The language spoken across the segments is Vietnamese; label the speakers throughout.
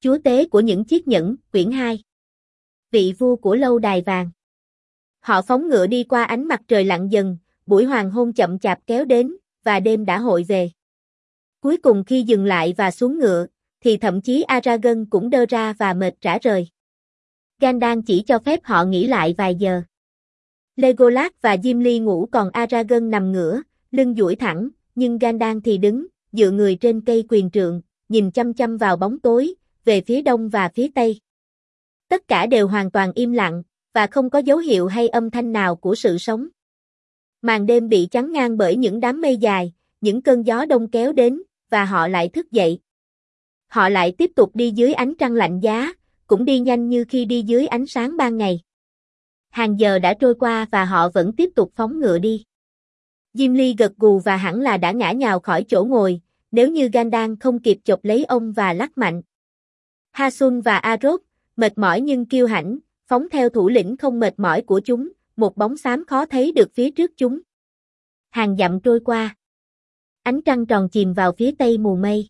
Speaker 1: chúa tế của những chiếc nhẫn, quyển 2. Vị vua của lâu đài vàng. Họ phóng ngựa đi qua ánh mặt trời lặn dần, buổi hoàng hôn chậm chạp kéo đến, và đêm đã hội về. Cuối cùng khi dừng lại và xuống ngựa, thì thậm chí Aragorn cũng đơ ra và mệt rã rời. Gandalf chỉ cho phép họ nghỉ lại vài giờ. Legolas và Gimli ngủ còn Aragorn nằm ngửa, lưng duỗi thẳng, nhưng Gandalf thì đứng, dựa người trên cây quyền trượng, nhìn chăm chăm vào bóng tối, về phía đông và phía tây. Tất cả đều hoàn toàn im lặng, và không có dấu hiệu hay âm thanh nào của sự sống. Màn đêm bị chắn ngang bởi những đám mây dài, những cơn gió đông kéo đến, và họ lại thức dậy. Họ lại tiếp tục đi dưới ánh trăng lạnh giá, cũng đi nhanh như khi đi dưới ánh sáng ban ngày. Hàng giờ đã trôi qua và họ vẫn tiếp tục phóng ngựa đi. Gimli gật gù và hẳn là đã ngã nhào khỏi chỗ ngồi, nếu như Gandalf không kịp chộp lấy ông và lắc mạnh. Hassun và Arod, mệt mỏi nhưng kiêu hãnh, phóng theo thủ lĩnh không mệt mỏi của chúng, một bóng xám khó thấy được phía trước chúng. Hàng dặm trôi qua. Ánh trăng tròn chìm vào phía tây mù mây.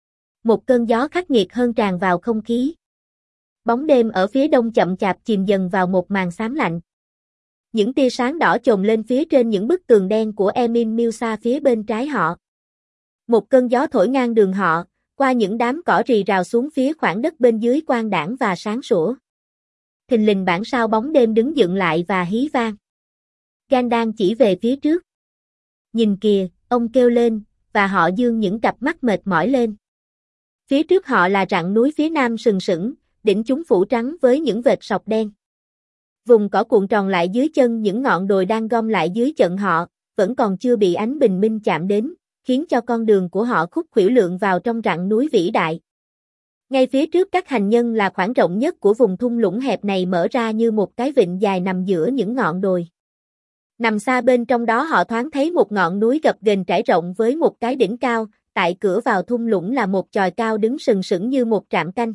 Speaker 1: Một cơn gió khắc nghiệt hơn tràn vào không khí. Bóng đêm ở phía đông chậm chạp chìm dần vào một màn xám lạnh. Những tia sáng đỏ chồm lên phía trên những bức tường đen của Emin Milsa phía bên trái họ. Một cơn gió thổi ngang đường họ, qua những đám cỏ rì rào xuống phía khoảng đất bên dưới quang đãng và sáng sủa. Thình lình bản sao bóng đêm đứng dựng lại và hí vang. Gandalf chỉ về phía trước. Nhìn kìa, ông kêu lên, và họ giương những cặp mắt mệt mỏi lên. Phía trước họ là rặng núi phía nam sừng sững, đỉnh chúng phủ trắng với những vệt sọc đen. Vùng cỏ cuộn tròn lại dưới chân những ngọn đồi đang gom lại dưới chân họ, vẫn còn chưa bị ánh bình minh chạm đến, khiến cho con đường của họ khúc khuỷu lượn vào trong rặng núi vĩ đại. Ngay phía trước các hành nhân là khoảng rộng nhất của vùng thung lũng hẹp này mở ra như một cái vịnh dài nằm giữa những ngọn đồi. Nằm xa bên trong đó họ thoáng thấy một ngọn núi gập ghềnh trải rộng với một cái đỉnh cao, tại cửa vào thung lũng là một chòi cao đứng sừng sững như một trạm canh.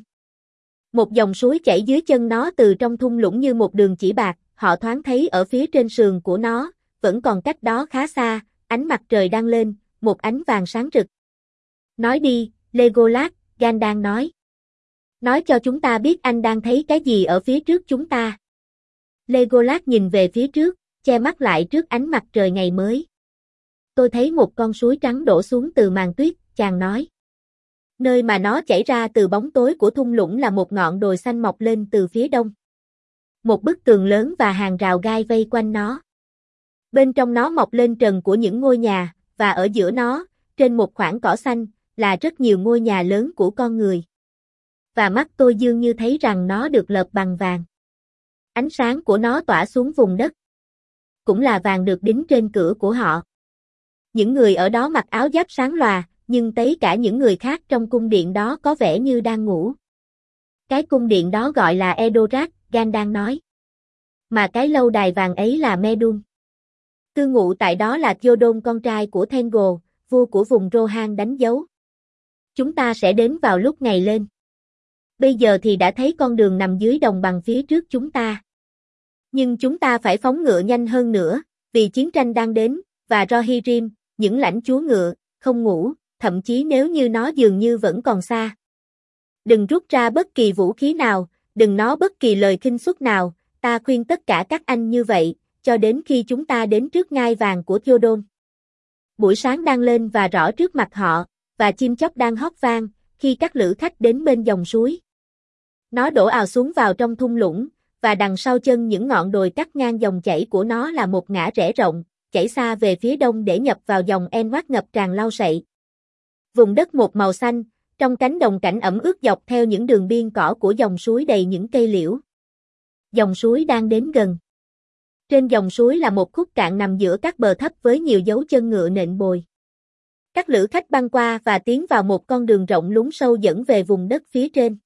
Speaker 1: Một dòng suối chảy dưới chân nó từ trong thung lũng như một đường chỉ bạc, họ thoáng thấy ở phía trên sườn của nó, vẫn còn cách đó khá xa, ánh mặt trời đang lên, một ánh vàng sáng rực. Nói đi, Legolas, Gandalf nói. Nói cho chúng ta biết anh đang thấy cái gì ở phía trước chúng ta. Legolas nhìn về phía trước, che mắt lại trước ánh mặt trời ngày mới. Tôi thấy một con suối trắng đổ xuống từ màn tuyết, chàng nói. Nơi mà nó chảy ra từ bóng tối của thung lũng là một ngọn đồi xanh mọc lên từ phía đông. Một bức tường lớn và hàng rào gai vây quanh nó. Bên trong nó mọc lên trần của những ngôi nhà, và ở giữa nó, trên một khoảng cỏ xanh, là rất nhiều ngôi nhà lớn của con người. Và mắt tôi dường như thấy rằng nó được lợp bằng vàng. Ánh sáng của nó tỏa xuống vùng đất. Cũng là vàng được đính trên cửa của họ. Những người ở đó mặc áo giáp sáng lòa, nhưng thấy cả những người khác trong cung điện đó có vẻ như đang ngủ. Cái cung điện đó gọi là Edoras, Gandalf nói. Mà cái lâu đài vàng ấy là Medun. Cư ngụ tại đó là Theoden con trai của Thengol, vua của vùng Rohan đánh dấu. Chúng ta sẽ đến vào lúc ngày lên. Bây giờ thì đã thấy con đường nằm dưới đồng bằng phía trước chúng ta. Nhưng chúng ta phải phóng ngựa nhanh hơn nữa, vì chiến tranh đang đến, và Rohirrim, những lãnh chúa ngựa, không ngủ, thậm chí nếu như nó dường như vẫn còn xa. Đừng rút ra bất kỳ vũ khí nào, đừng nói bất kỳ lời khinh suất nào, ta khuyên tất cả các anh như vậy, cho đến khi chúng ta đến trước ngai vàng của Theoden. Buổi sáng đang lên và rõ trước mặt họ, và chim chóc đang hót vang, khi các lữ khách đến bên dòng suối. Nó đổ ào xuống vào trong thung lũng, và đằng sau chân những ngọn đồi cắt ngang dòng chảy của nó là một ngã rẽ rộng, chảy xa về phía đông để nhập vào dòng Enward ngập tràn lau sậy. Vùng đất một màu xanh, trong cánh đồng cảnh ẩm ướt dọc theo những đường biên cỏ của dòng suối đầy những cây liễu. Dòng suối đang đến gần. Trên dòng suối là một khúc cạn nằm giữa các bờ thấp với nhiều dấu chân ngựa nện bồi. Các lữ khách băng qua và tiến vào một con đường rộng lún sâu dẫn về vùng đất phía trên.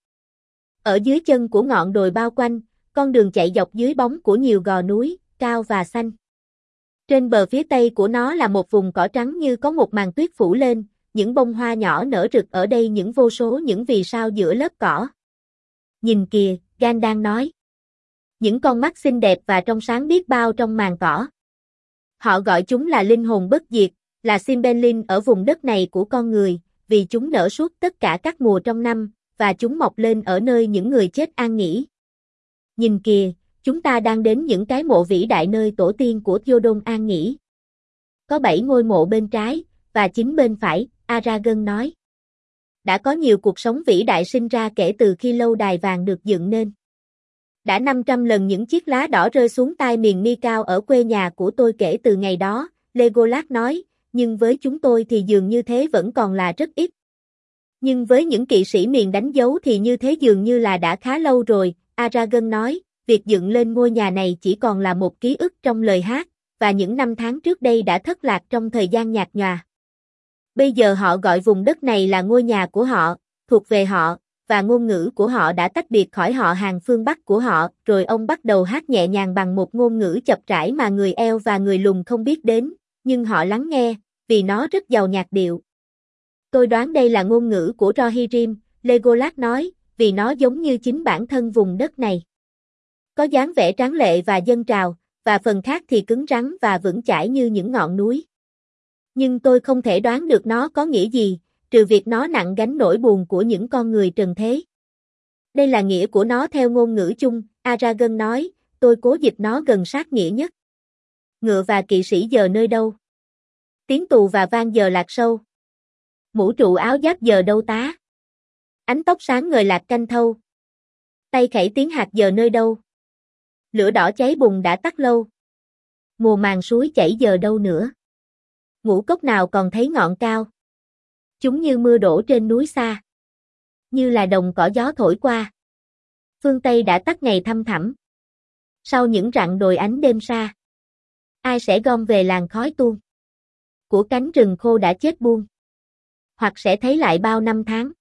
Speaker 1: Ở dưới chân của ngọn đồi bao quanh, con đường chạy dọc dưới bóng của nhiều gò núi, cao và xanh. Trên bờ phía tây của nó là một vùng cỏ trắng như có một màn tuyết phủ lên, những bông hoa nhỏ nở rực ở đây những vô số những vì sao giữa lớp cỏ. Nhìn kìa, Gandalf nói. Những con mắt xinh đẹp và trong sáng biết bao trong màn cỏ. Họ gọi chúng là linh hồn bất diệt, là Cymbeline ở vùng đất này của con người, vì chúng nở suốt tất cả các mùa trong năm, và chúng mọc lên ở nơi những người chết an nghỉ. Nhìn kìa, chúng ta đang đến những cái mộ vĩ đại nơi tổ tiên của Theoden an nghỉ. Có 7 ngôi mộ bên trái, và 9 bên phải, Aragorn nói. Đã có nhiều cuộc sống vĩ đại sinh ra kể từ khi lâu đài vàng được dựng nên. Đã 500 lần những chiếc lá đỏ rơi xuống tai miền mi cao ở quê nhà của tôi kể từ ngày đó, Legolas nói, nhưng với chúng tôi thì dường như thế vẫn còn là rất ít. Nhưng với những kỵ sĩ miền đánh dấu thì như thế dường như là đã khá lâu rồi, Aragorn nói, việc dựng lên ngôi nhà này chỉ còn là một ký ức trong lời hát, và những năm tháng trước đây đã thất lạc trong thời gian nhạt nhòa. Bây giờ họ gọi vùng đất này là ngôi nhà của họ, thuộc về họ, và ngôn ngữ của họ đã tách biệt khỏi họ hàng phương Bắc của họ, rồi ông bắt đầu hát nhẹ nhàng bằng một ngôn ngữ chập trải mà người eo và người lùn không biết đến, nhưng họ lắng nghe, vì nó rất giàu nhạc điệu. Tôi đoán đây là ngôn ngữ của Rohirrim, Legolas nói, vì nó giống như chính bản thân vùng đất này. Có dáng vẻ tráng lệ và dâng trào, và phần khác thì cứng rắn và vững chãi như những ngọn núi. Nhưng tôi không thể đoán được nó có nghĩa gì, trừ việc nó nặng gánh nỗi buồn của những con người trần thế. Đây là nghĩa của nó theo ngôn ngữ chung, Aragorn nói, tôi cố dịch nó gần sát nghĩa nhất. Ngựa và kỵ sĩ giờ nơi đâu? Tiếng tù và vang giờ lạc sâu. Mũ trụ áo giáp giờ đâu tá? Ánh tóc sáng ngời lạc canh thâu. Tay khẩy tiếng hạt giờ nơi đâu? Lửa đỏ cháy bùng đã tắt lâu. Mùa màng suối chảy giờ đâu nữa? Ngũ cốc nào còn thấy ngọn cao? Chúng như mưa đổ trên núi xa. Như là đồng cỏ gió thổi qua. Phương Tây đã tắt ngày thăm thẳm. Sau những rặng đồi ánh đêm xa. Ai sẽ gom về làng khói tuôn? Của cánh rừng khô đã chết buông. Hoặc sẽ thấy lại bao năm tháng.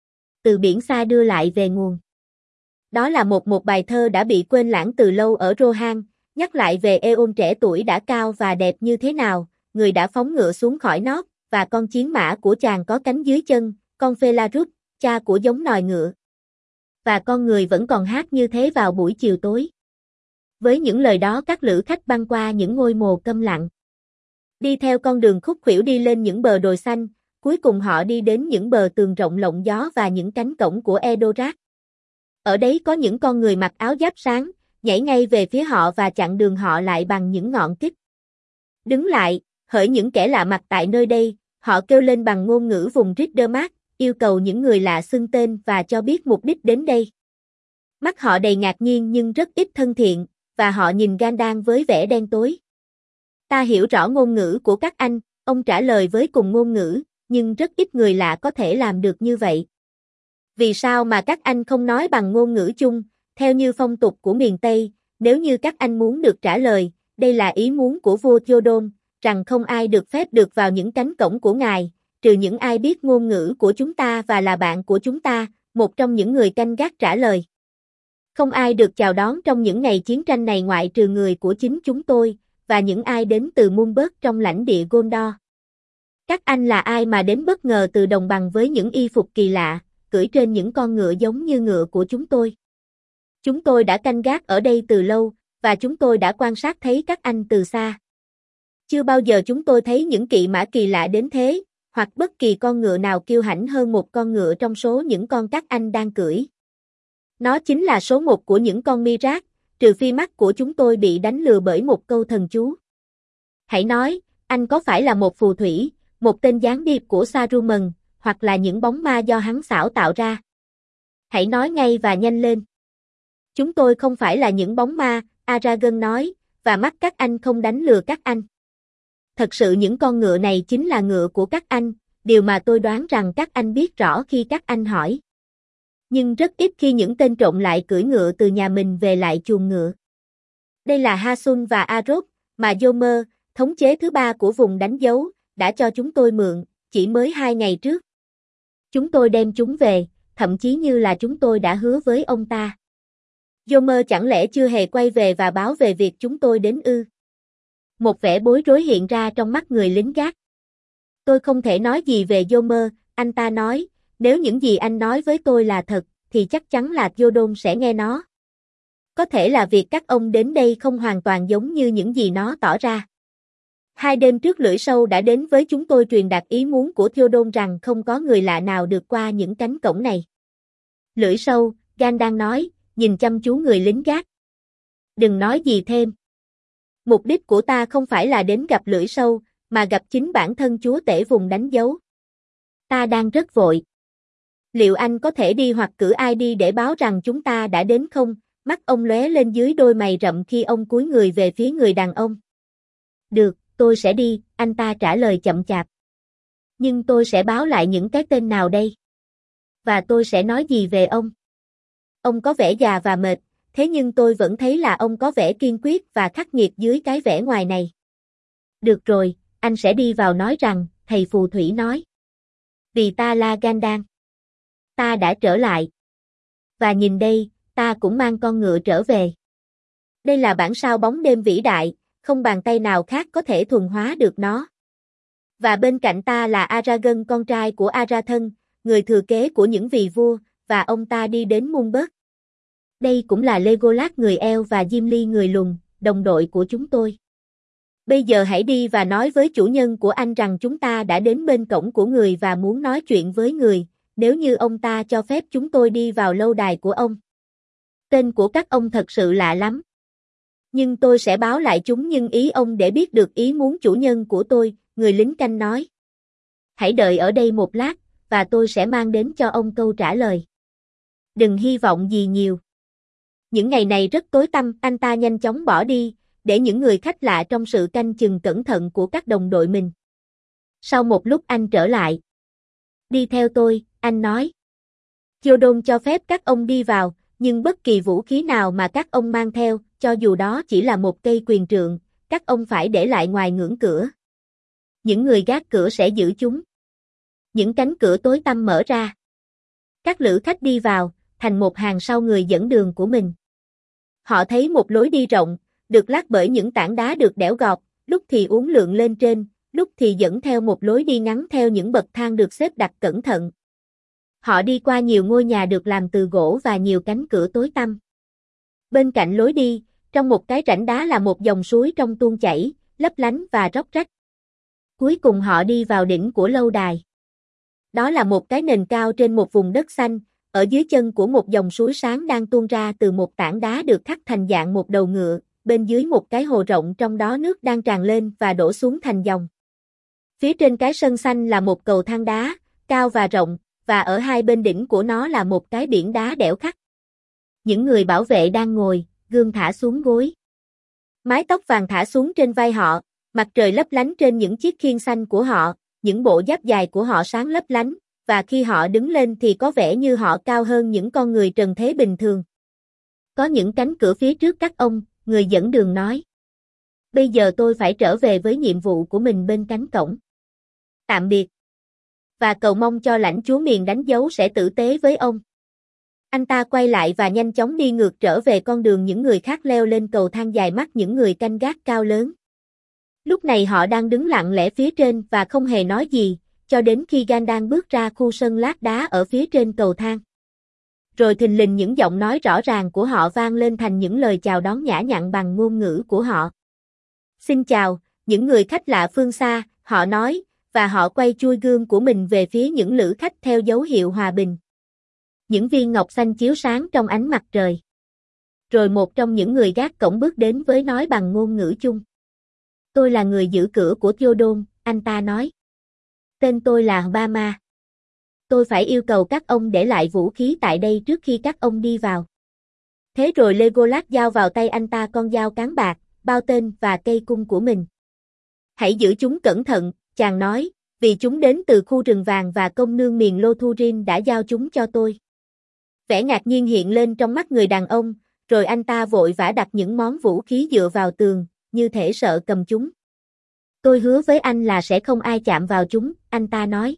Speaker 1: Từ biển xa đưa lại về nguồn. Đó là một bài thơ đã bị quên lãng từ lâu ở Rohan, nhắc lại về Eon trẻ tuổi đã cao và đẹp như thế nào, người đã phóng ngựa xuống khỏi nót, và con chiến mã của chàng có cánh dưới chân, con Felarus, cha của giống nòi ngựa. Và con người vẫn còn hát như thế vào buổi chiều tối. Với những lời đó các lữ khách băng qua những ngôi mồ câm lặng. Đi theo con đường khúc khuỷu đi lên những bờ đồi xanh, cuối cùng họ đi đến những bờ tường rộng lộng gió và những cánh cổng của Edoras. Ở đấy có những con người mặc áo giáp sáng, nhảy ngay về phía họ và chặn đường họ lại bằng những ngọn kích. Đứng lại, hỡi những kẻ lạ mặt tại nơi đây, họ kêu lên bằng ngôn ngữ vùng Riddermark, yêu cầu những người lạ xưng tên và cho biết mục đích đến đây. Mắt họ đầy ngạc nhiên nhưng rất ít thân thiện, và họ nhìn Gandalf với vẻ đen tối. Ta hiểu rõ ngôn ngữ của các anh, ông trả lời với cùng ngôn ngữ, nhưng rất ít người lạ có thể làm được như vậy. Vì sao mà các anh không nói bằng ngôn ngữ chung, theo như phong tục của miền Tây, nếu như các anh muốn được trả lời, đây là ý muốn của vua Theoden, rằng không ai được phép được vào những cánh cổng của ngài, trừ những ai biết ngôn ngữ của chúng ta và là bạn của chúng ta, một trong những người canh gác trả lời. Không ai được chào đón trong những ngày chiến tranh này ngoại trừ người của chính chúng tôi, và những ai đến từ Moonburg trong lãnh địa Gondor. Các anh là ai mà đến bất ngờ từ đồng bằng với những y phục kỳ lạ, cưỡi trên những con ngựa giống như ngựa của chúng tôi? Chúng tôi đã canh gác ở đây từ lâu, và chúng tôi đã quan sát thấy các anh từ xa. Chưa bao giờ chúng tôi thấy những kỵ mã kỳ lạ đến thế, hoặc bất kỳ con ngựa nào kiêu hãnh hơn một con ngựa trong số những con các anh đang cưỡi. Nó chính là số một của những con Mirak, trừ phi mắt của chúng tôi bị đánh lừa bởi một câu thần chú. Hãy nói, anh có phải là một phù thủy, một tên gián điệp của Saruman, hoặc là những bóng ma do hắn xảo tạo ra? Hãy nói ngay và nhanh lên. Chúng tôi không phải là những bóng ma, Aragorn nói, và mắt các anh không đánh lừa các anh. Thật sự những con ngựa này chính là ngựa của các anh, điều mà tôi đoán rằng các anh biết rõ khi các anh hỏi. Nhưng rất ít khi những tên trộm lại cưỡi ngựa từ nhà mình về lại chuồng ngựa. Đây là Hasun và Arok, mà Yomer, thống chế thứ ba của vùng đánh dấu, đã cho chúng tôi mượn, chỉ mới 2 ngày trước. Chúng tôi đem chúng về, thậm chí như là chúng tôi đã hứa với ông ta. Yomer chẳng lẽ chưa hề quay về và báo về việc chúng tôi đến ư? Một vẻ bối rối hiện ra trong mắt người lính gác. Tôi không thể nói gì về Yomer, anh ta nói, nếu những gì anh nói với tôi là thật, thì chắc chắn là Theoden sẽ nghe nó. Có thể là việc các ông đến đây không hoàn toàn giống như những gì nó tỏ ra. 2 đêm trước lưỡi sâu đã đến với chúng tôi truyền đạt ý muốn của Theoden rằng không có người lạ nào được qua những cánh cổng này. Lưỡi sâu, Gan đang nói, nhìn chăm chú người lính gác. Đừng nói gì thêm. Mục đích của ta không phải là đến gặp lưỡi sâu, mà gặp chính bản thân chúa tể vùng đánh dấu. Ta đang rất vội. Liệu anh có thể đi hoặc cử ai đi để báo rằng chúng ta đã đến không? Mắt ông lóe lên dưới đôi mày rậm khi ông cúi người về phía người đàn ông. Được, tôi sẽ đi, anh ta trả lời chậm chạp. Nhưng tôi sẽ báo lại những cái tên nào đây? Và tôi sẽ nói gì về ông? Ông có vẻ già và mệt, thế nhưng tôi vẫn thấy là ông có vẻ kiên quyết và khắc nghiệt dưới cái vẻ ngoài này. Được rồi, anh sẽ đi vào nói rằng, thầy phù thủy nói. Vì ta là Gandalf. Ta đã trở lại. Và nhìn đây, ta cũng mang con ngựa trở về. Đây là bản sao bóng đêm vĩ đại, không bàn tay nào khác có thể thuần hóa được nó. Và bên cạnh ta là Aragorn con trai của Arathon, người thừa kế của những vị vua, và ông ta đi đến Mumbai. Đây cũng là Legolas người eo và Gimli người lùn, đồng đội của chúng tôi. Bây giờ hãy đi và nói với chủ nhân của anh rằng chúng ta đã đến bên cổng của người và muốn nói chuyện với người, nếu như ông ta cho phép chúng tôi đi vào lâu đài của ông. Tên của các ông thật sự lạ lắm. Nhưng tôi sẽ báo lại chúng nhưng ý ông để biết được ý muốn chủ nhân của tôi, người lính canh nói. Hãy đợi ở đây một lát, và tôi sẽ mang đến cho ông câu trả lời. Đừng hy vọng gì nhiều. Những ngày này rất tối tăm, anh ta nhanh chóng bỏ đi, để những người khách lạ trong sự canh chừng cẩn thận của các đồng đội mình. Sau một lúc anh trở lại. Đi theo tôi, anh nói. Theoden cho phép các ông đi vào, nhưng bất kỳ vũ khí nào mà các ông mang theo, cho dù đó chỉ là một cây quyền trượng, các ông phải để lại ngoài ngưỡng cửa. Những người gác cửa sẽ giữ chúng. Những cánh cửa tối tăm mở ra. Các lữ khách đi vào, thành một hàng sau người dẫn đường của mình. Họ thấy một lối đi rộng, được lát bởi những tảng đá được đẽo gọt, lúc thì uốn lượn lên trên, lúc thì dẫn theo một lối đi ngắn theo những bậc thang được xếp đặt cẩn thận. Họ đi qua nhiều ngôi nhà được làm từ gỗ và nhiều cánh cửa tối tăm. Bên cạnh lối đi, trong một cái rãnh đá là một dòng suối trong tuôn chảy, lấp lánh và róc rách. Cuối cùng họ đi vào đỉnh của lâu đài. Đó là một cái nền cao trên một vùng đất xanh, ở dưới chân của một dòng suối sáng đang tuôn ra từ một tảng đá được khắc thành dạng một đầu ngựa, bên dưới một cái hồ rộng trong đó nước đang tràn lên và đổ xuống thành dòng. Phía trên cái sân xanh là một cầu thang đá, cao và rộng, và ở hai bên đỉnh của nó là một cái biển đá đẽo khắc. Những người bảo vệ đang ngồi, gương thả xuống gối. Mái tóc vàng thả xuống trên vai họ, mặt trời lấp lánh trên những chiếc khiên xanh của họ, những bộ giáp dài của họ sáng lấp lánh, và khi họ đứng lên thì có vẻ như họ cao hơn những con người trần thế bình thường. Có những cánh cửa phía trước các ông, người dẫn đường nói. Bây giờ tôi phải trở về với nhiệm vụ của mình bên cánh cổng. Tạm biệt. Và cầu mong cho lãnh chúa miền đánh dấu sẽ tử tế với ông. Anh ta quay lại và nhanh chóng đi ngược trở về con đường những người khác leo lên cầu thang dài mắt những người canh gác cao lớn. Lúc này họ đang đứng lặng lẽ phía trên và không hề nói gì, cho đến khi Gandalf bước ra khu sân lát đá ở phía trên cầu thang. Rồi thình lình những giọng nói rõ ràng của họ vang lên thành những lời chào đón nhã nhặn bằng ngôn ngữ của họ. Xin chào, những người khách lạ phương xa, họ nói, và họ quay chui gương của mình về phía những lữ khách theo dấu hiệu hòa bình. Những viên ngọc xanh chiếu sáng trong ánh mặt trời. Rồi một trong những người gác cổng bước đến với nói bằng ngôn ngữ chung. Tôi là người giữ cửa của Theoden, anh ta nói. Tên tôi là Obama. Tôi phải yêu cầu các ông để lại vũ khí tại đây trước khi các ông đi vào. Thế rồi Legolas giao vào tay anh ta con dao cán bạc, bao tên và cây cung của mình. Hãy giữ chúng cẩn thận, chàng nói, vì chúng đến từ khu rừng vàng và công nương miền Lothurin đã giao chúng cho tôi. Vẻ ngạc nhiên hiện lên trong mắt người đàn ông, rồi anh ta vội vã đặt những món vũ khí dựa vào tường, như thể sợ cầm chúng. Tôi hứa với anh là sẽ không ai chạm vào chúng, anh ta nói.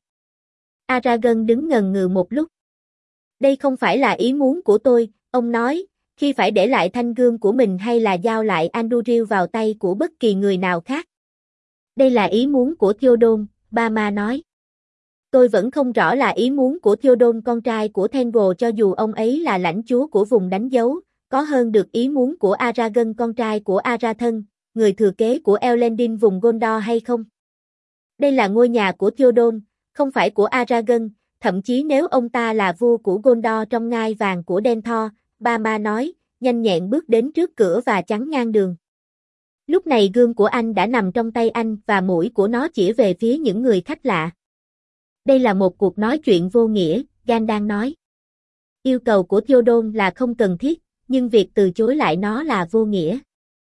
Speaker 1: Aragorn đứng ngần ngừ một lúc. Đây không phải là ý muốn của tôi, ông nói, khi phải để lại thanh gươm của mình hay là giao lại Andúril vào tay của bất kỳ người nào khác. Đây là ý muốn của Theoden, Obama nói. Tôi vẫn không rõ là ý muốn của Theoden con trai của Thengel cho dù ông ấy là lãnh chúa của vùng đánh dấu, có hơn được ý muốn của Aragorn con trai của Arathon, người thừa kế của Elendil vùng Gondor hay không? Đây là ngôi nhà của Theoden, không phải của Aragorn, thậm chí nếu ông ta là vua của Gondor trong ngai vàng của Denethor, Ba-ma nói, nhanh nhẹn bước đến trước cửa và chắn ngang đường. Lúc này gươm của anh đã nằm trong tay anh và mũi của nó chỉ về phía những người khách lạ. Đây là một cuộc nói chuyện vô nghĩa, Gandalf nói. Yêu cầu của Theoden là không cần thiết, nhưng việc từ chối lại nó là vô nghĩa.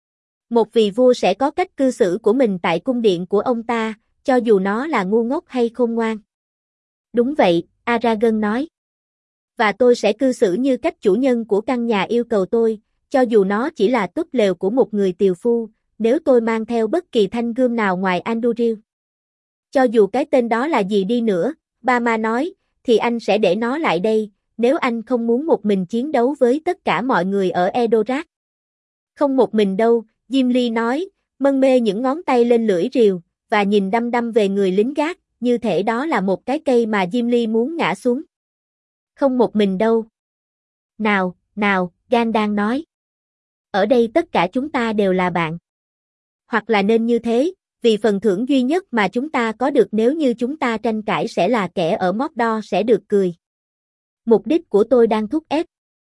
Speaker 1: Một vị vua sẽ có cách cư xử của mình tại cung điện của ông ta, cho dù nó là ngu ngốc hay khôn ngoan. Đúng vậy, Aragorn nói. Và tôi sẽ cư xử như cách chủ nhân của căn nhà yêu cầu tôi, cho dù nó chỉ là túp lều của một người tiều phu, nếu tôi mang theo bất kỳ thanh gươm nào ngoài Andúril. Cho dù cái tên đó là gì đi nữa, Ba-ma nói, thì anh sẽ để nó lại đây, nếu anh không muốn một mình chiến đấu với tất cả mọi người ở Edoras. Không một mình đâu, Gimli nói, mân mê những ngón tay lên lưỡi rìu, và nhìn đăm đăm về người lính gác, như thể đó là một cái cây mà Gimli muốn ngã xuống. Không một mình đâu. Nào, Gandalf nói. Ở đây tất cả chúng ta đều là bạn. Hoặc là nên như thế, vì phần thưởng duy nhất mà chúng ta có được nếu như chúng ta tranh cãi sẽ là kẻ ở Mordor sẽ được cười. Mục đích của tôi đang thúc ép.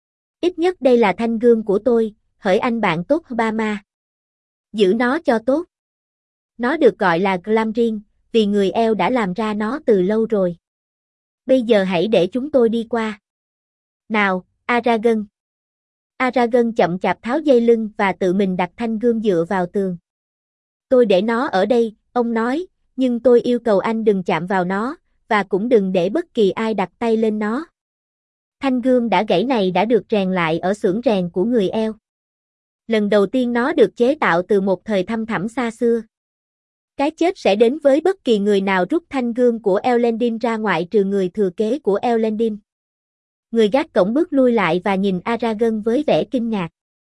Speaker 1: Ít nhất đây là thanh gươm của tôi, hỡi anh bạn tốt Ba-ma. Giữ nó cho tốt. Nó được gọi là Glamdring, vì người eo đã làm ra nó từ lâu rồi. Bây giờ hãy để chúng tôi đi qua. Nào, Aragorn. Aragorn chậm chạp tháo dây lưng và tự mình đặt thanh gươm dựa vào tường. Tôi để nó ở đây, ông nói, nhưng tôi yêu cầu anh đừng chạm vào nó, và cũng đừng để bất kỳ ai đặt tay lên nó. Thanh gươm đã gãy này đã được rèn lại ở xưởng rèn của người eo. Lần đầu tiên nó được chế tạo từ một thời thăm thẳm xa xưa. Cái chết sẽ đến với bất kỳ người nào rút thanh gươm của Elendil ra ngoại trừ người thừa kế của Elendil. Người gác cổng bước lui lại và nhìn Aragorn với vẻ kinh ngạc.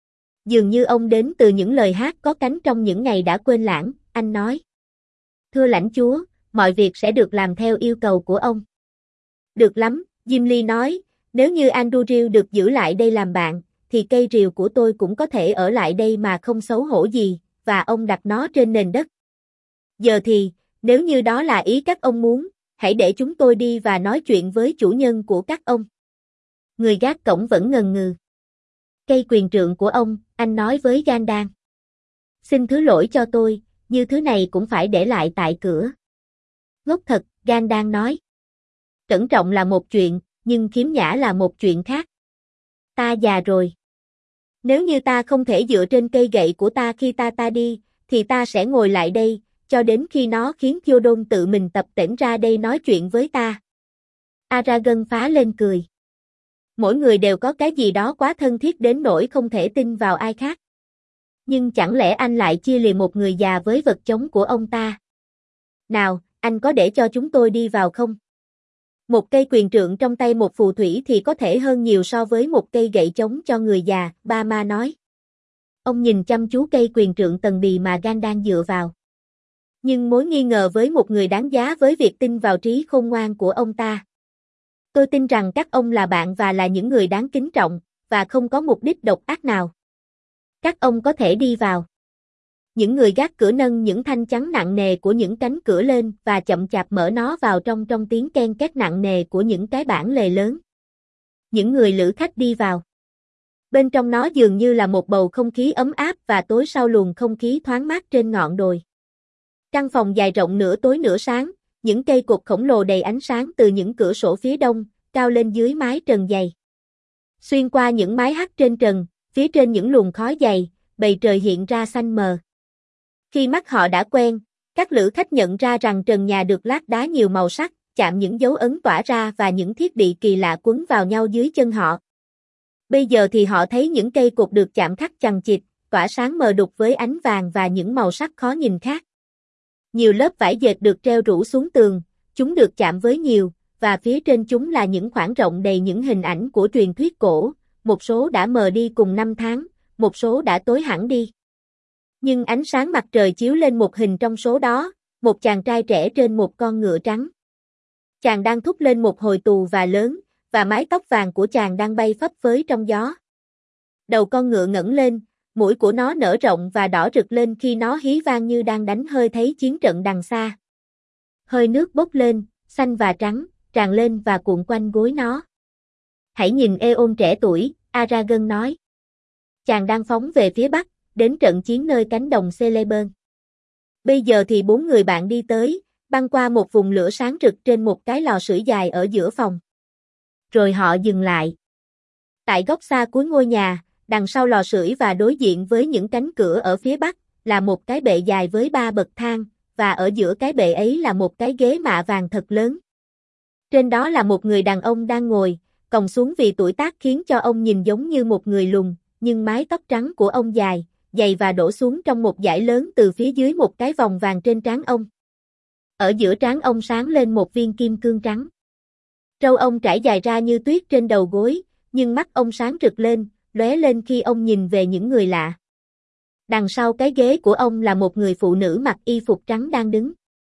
Speaker 1: Dường như ông đến từ những lời hát có cánh trong những ngày đã quên lãng, anh nói. Thưa lãnh chúa, mọi việc sẽ được làm theo yêu cầu của ông. Được lắm, Gimli nói, nếu như Andúril được giữ lại đây làm bạn, thì cây rìu của tôi cũng có thể ở lại đây mà không xấu hổ gì, và ông đặt nó trên nền đất. Giờ thì, nếu như đó là ý các ông muốn, hãy để chúng tôi đi và nói chuyện với chủ nhân của các ông. Người gác cổng vẫn ngần ngừ. Cây quyền trượng của ông, anh nói với Gandalf. Xin thứ lỗi cho tôi, như thứ này cũng phải để lại tại cửa. Ngốc thật, Gandalf nói. Cẩn trọng là một chuyện, nhưng khiếm nhã là một chuyện khác. Ta già rồi. Nếu như ta không thể dựa trên cây gậy của ta khi ta đi, thì ta sẽ ngồi lại đây, cho đến khi nó khiến Theoden tự mình tập tễnh ra đây nói chuyện với ta. Aragorn phá lên cười. Mỗi người đều có cái gì đó quá thân thiết đến nỗi không thể tin vào ai khác. Nhưng chẳng lẽ anh lại chia lìa một người già với vật chống của ông ta? Nào, anh có để cho chúng tôi đi vào không? Một cây quyền trượng trong tay một phù thủy thì có thể hơn nhiều so với một cây gậy chống cho người già, Ba-ma nói. Ông nhìn chăm chú cây quyền trượng tần bì mà Gandalf dựa vào. Nhưng mối nghi ngờ với một người đáng giá với việc tin vào trí khôn ngoan của ông ta. Tôi tin rằng các ông là bạn và là những người đáng kính trọng, và không có mục đích độc ác nào. Các ông có thể đi vào. Những người gác cửa nâng những thanh chắn nặng nề của những cánh cửa lên và chậm chạp mở nó vào trong tiếng ken két nặng nề của những cái bản lề lớn. Những người lữ khách đi vào. Bên trong nó dường như là một bầu không khí ấm áp và tối sau luồng không khí thoáng mát trên ngọn đồi. Căn phòng dài rộng nửa tối nửa sáng, những cây cột khổng lồ đầy ánh sáng từ những cửa sổ phía đông, cao lên dưới mái trần dày. Xuyên qua những mái hắt trên trần, phía trên những luồng khói dày, bầu trời hiện ra xanh mờ. Khi mắt họ đã quen, các lữ khách nhận ra rằng trần nhà được lát đá nhiều màu sắc, chạm những dấu ấn tỏa ra và những thiết bị kỳ lạ quấn vào nhau dưới chân họ. Bây giờ thì họ thấy những cây cột được chạm khắc chằng chịt, tỏa sáng mờ đục với ánh vàng và những màu sắc khó nhìn khác. Nhiều lớp vải dệt được treo rủ xuống tường, chúng được chạm với nhiều, và phía trên chúng là những khoảng rộng đầy những hình ảnh của truyền thuyết cổ, một số đã mờ đi cùng năm tháng, một số đã tối hẳn đi. Nhưng ánh sáng mặt trời chiếu lên một hình trong số đó, một chàng trai trẻ trên một con ngựa trắng. Chàng đang thúc lên một hồi tù và lớn, và mái tóc vàng của chàng đang bay phấp phới trong gió. Đầu con ngựa ngẩng lên, mũi của nó nở rộng và đỏ rực lên khi nó hí vang như đang đánh hơi thấy chiến trận đằng xa. Hơi nước bốc lên, xanh và trắng, tràn lên và cuộn quanh gối nó. Hãy nhìn Eon trẻ tuổi, Aragorn nói. Chàng đang phóng về phía bắc, đến trận chiến nơi cánh đồng Celeburn. Bây giờ thì 4 người bạn đi tới, băng qua một vùng lửa sáng rực trên một cái lò sưởi dài ở giữa phòng. Rồi họ dừng lại. Tại góc xa cuối ngôi nhà, đằng sau lò sưởi và đối diện với những cánh cửa ở phía bắc, là một cái bệ dài với 3 bậc thang, và ở giữa cái bệ ấy là một cái ghế mạ vàng thật lớn. Trên đó là một người đàn ông đang ngồi, còng xuống vì tuổi tác khiến cho ông nhìn giống như một người lùn, nhưng mái tóc trắng của ông dài, dày và đổ xuống trong một dải lớn từ phía dưới một cái vòng vàng trên trán ông. Ở giữa trán ông sáng lên một viên kim cương trắng. Râu ông trải dài ra như tuyết trên đầu gối, nhưng mắt ông sáng rực lên, lóe lên khi ông nhìn về những người lạ. Đằng sau cái ghế của ông là một người phụ nữ mặc y phục trắng đang đứng.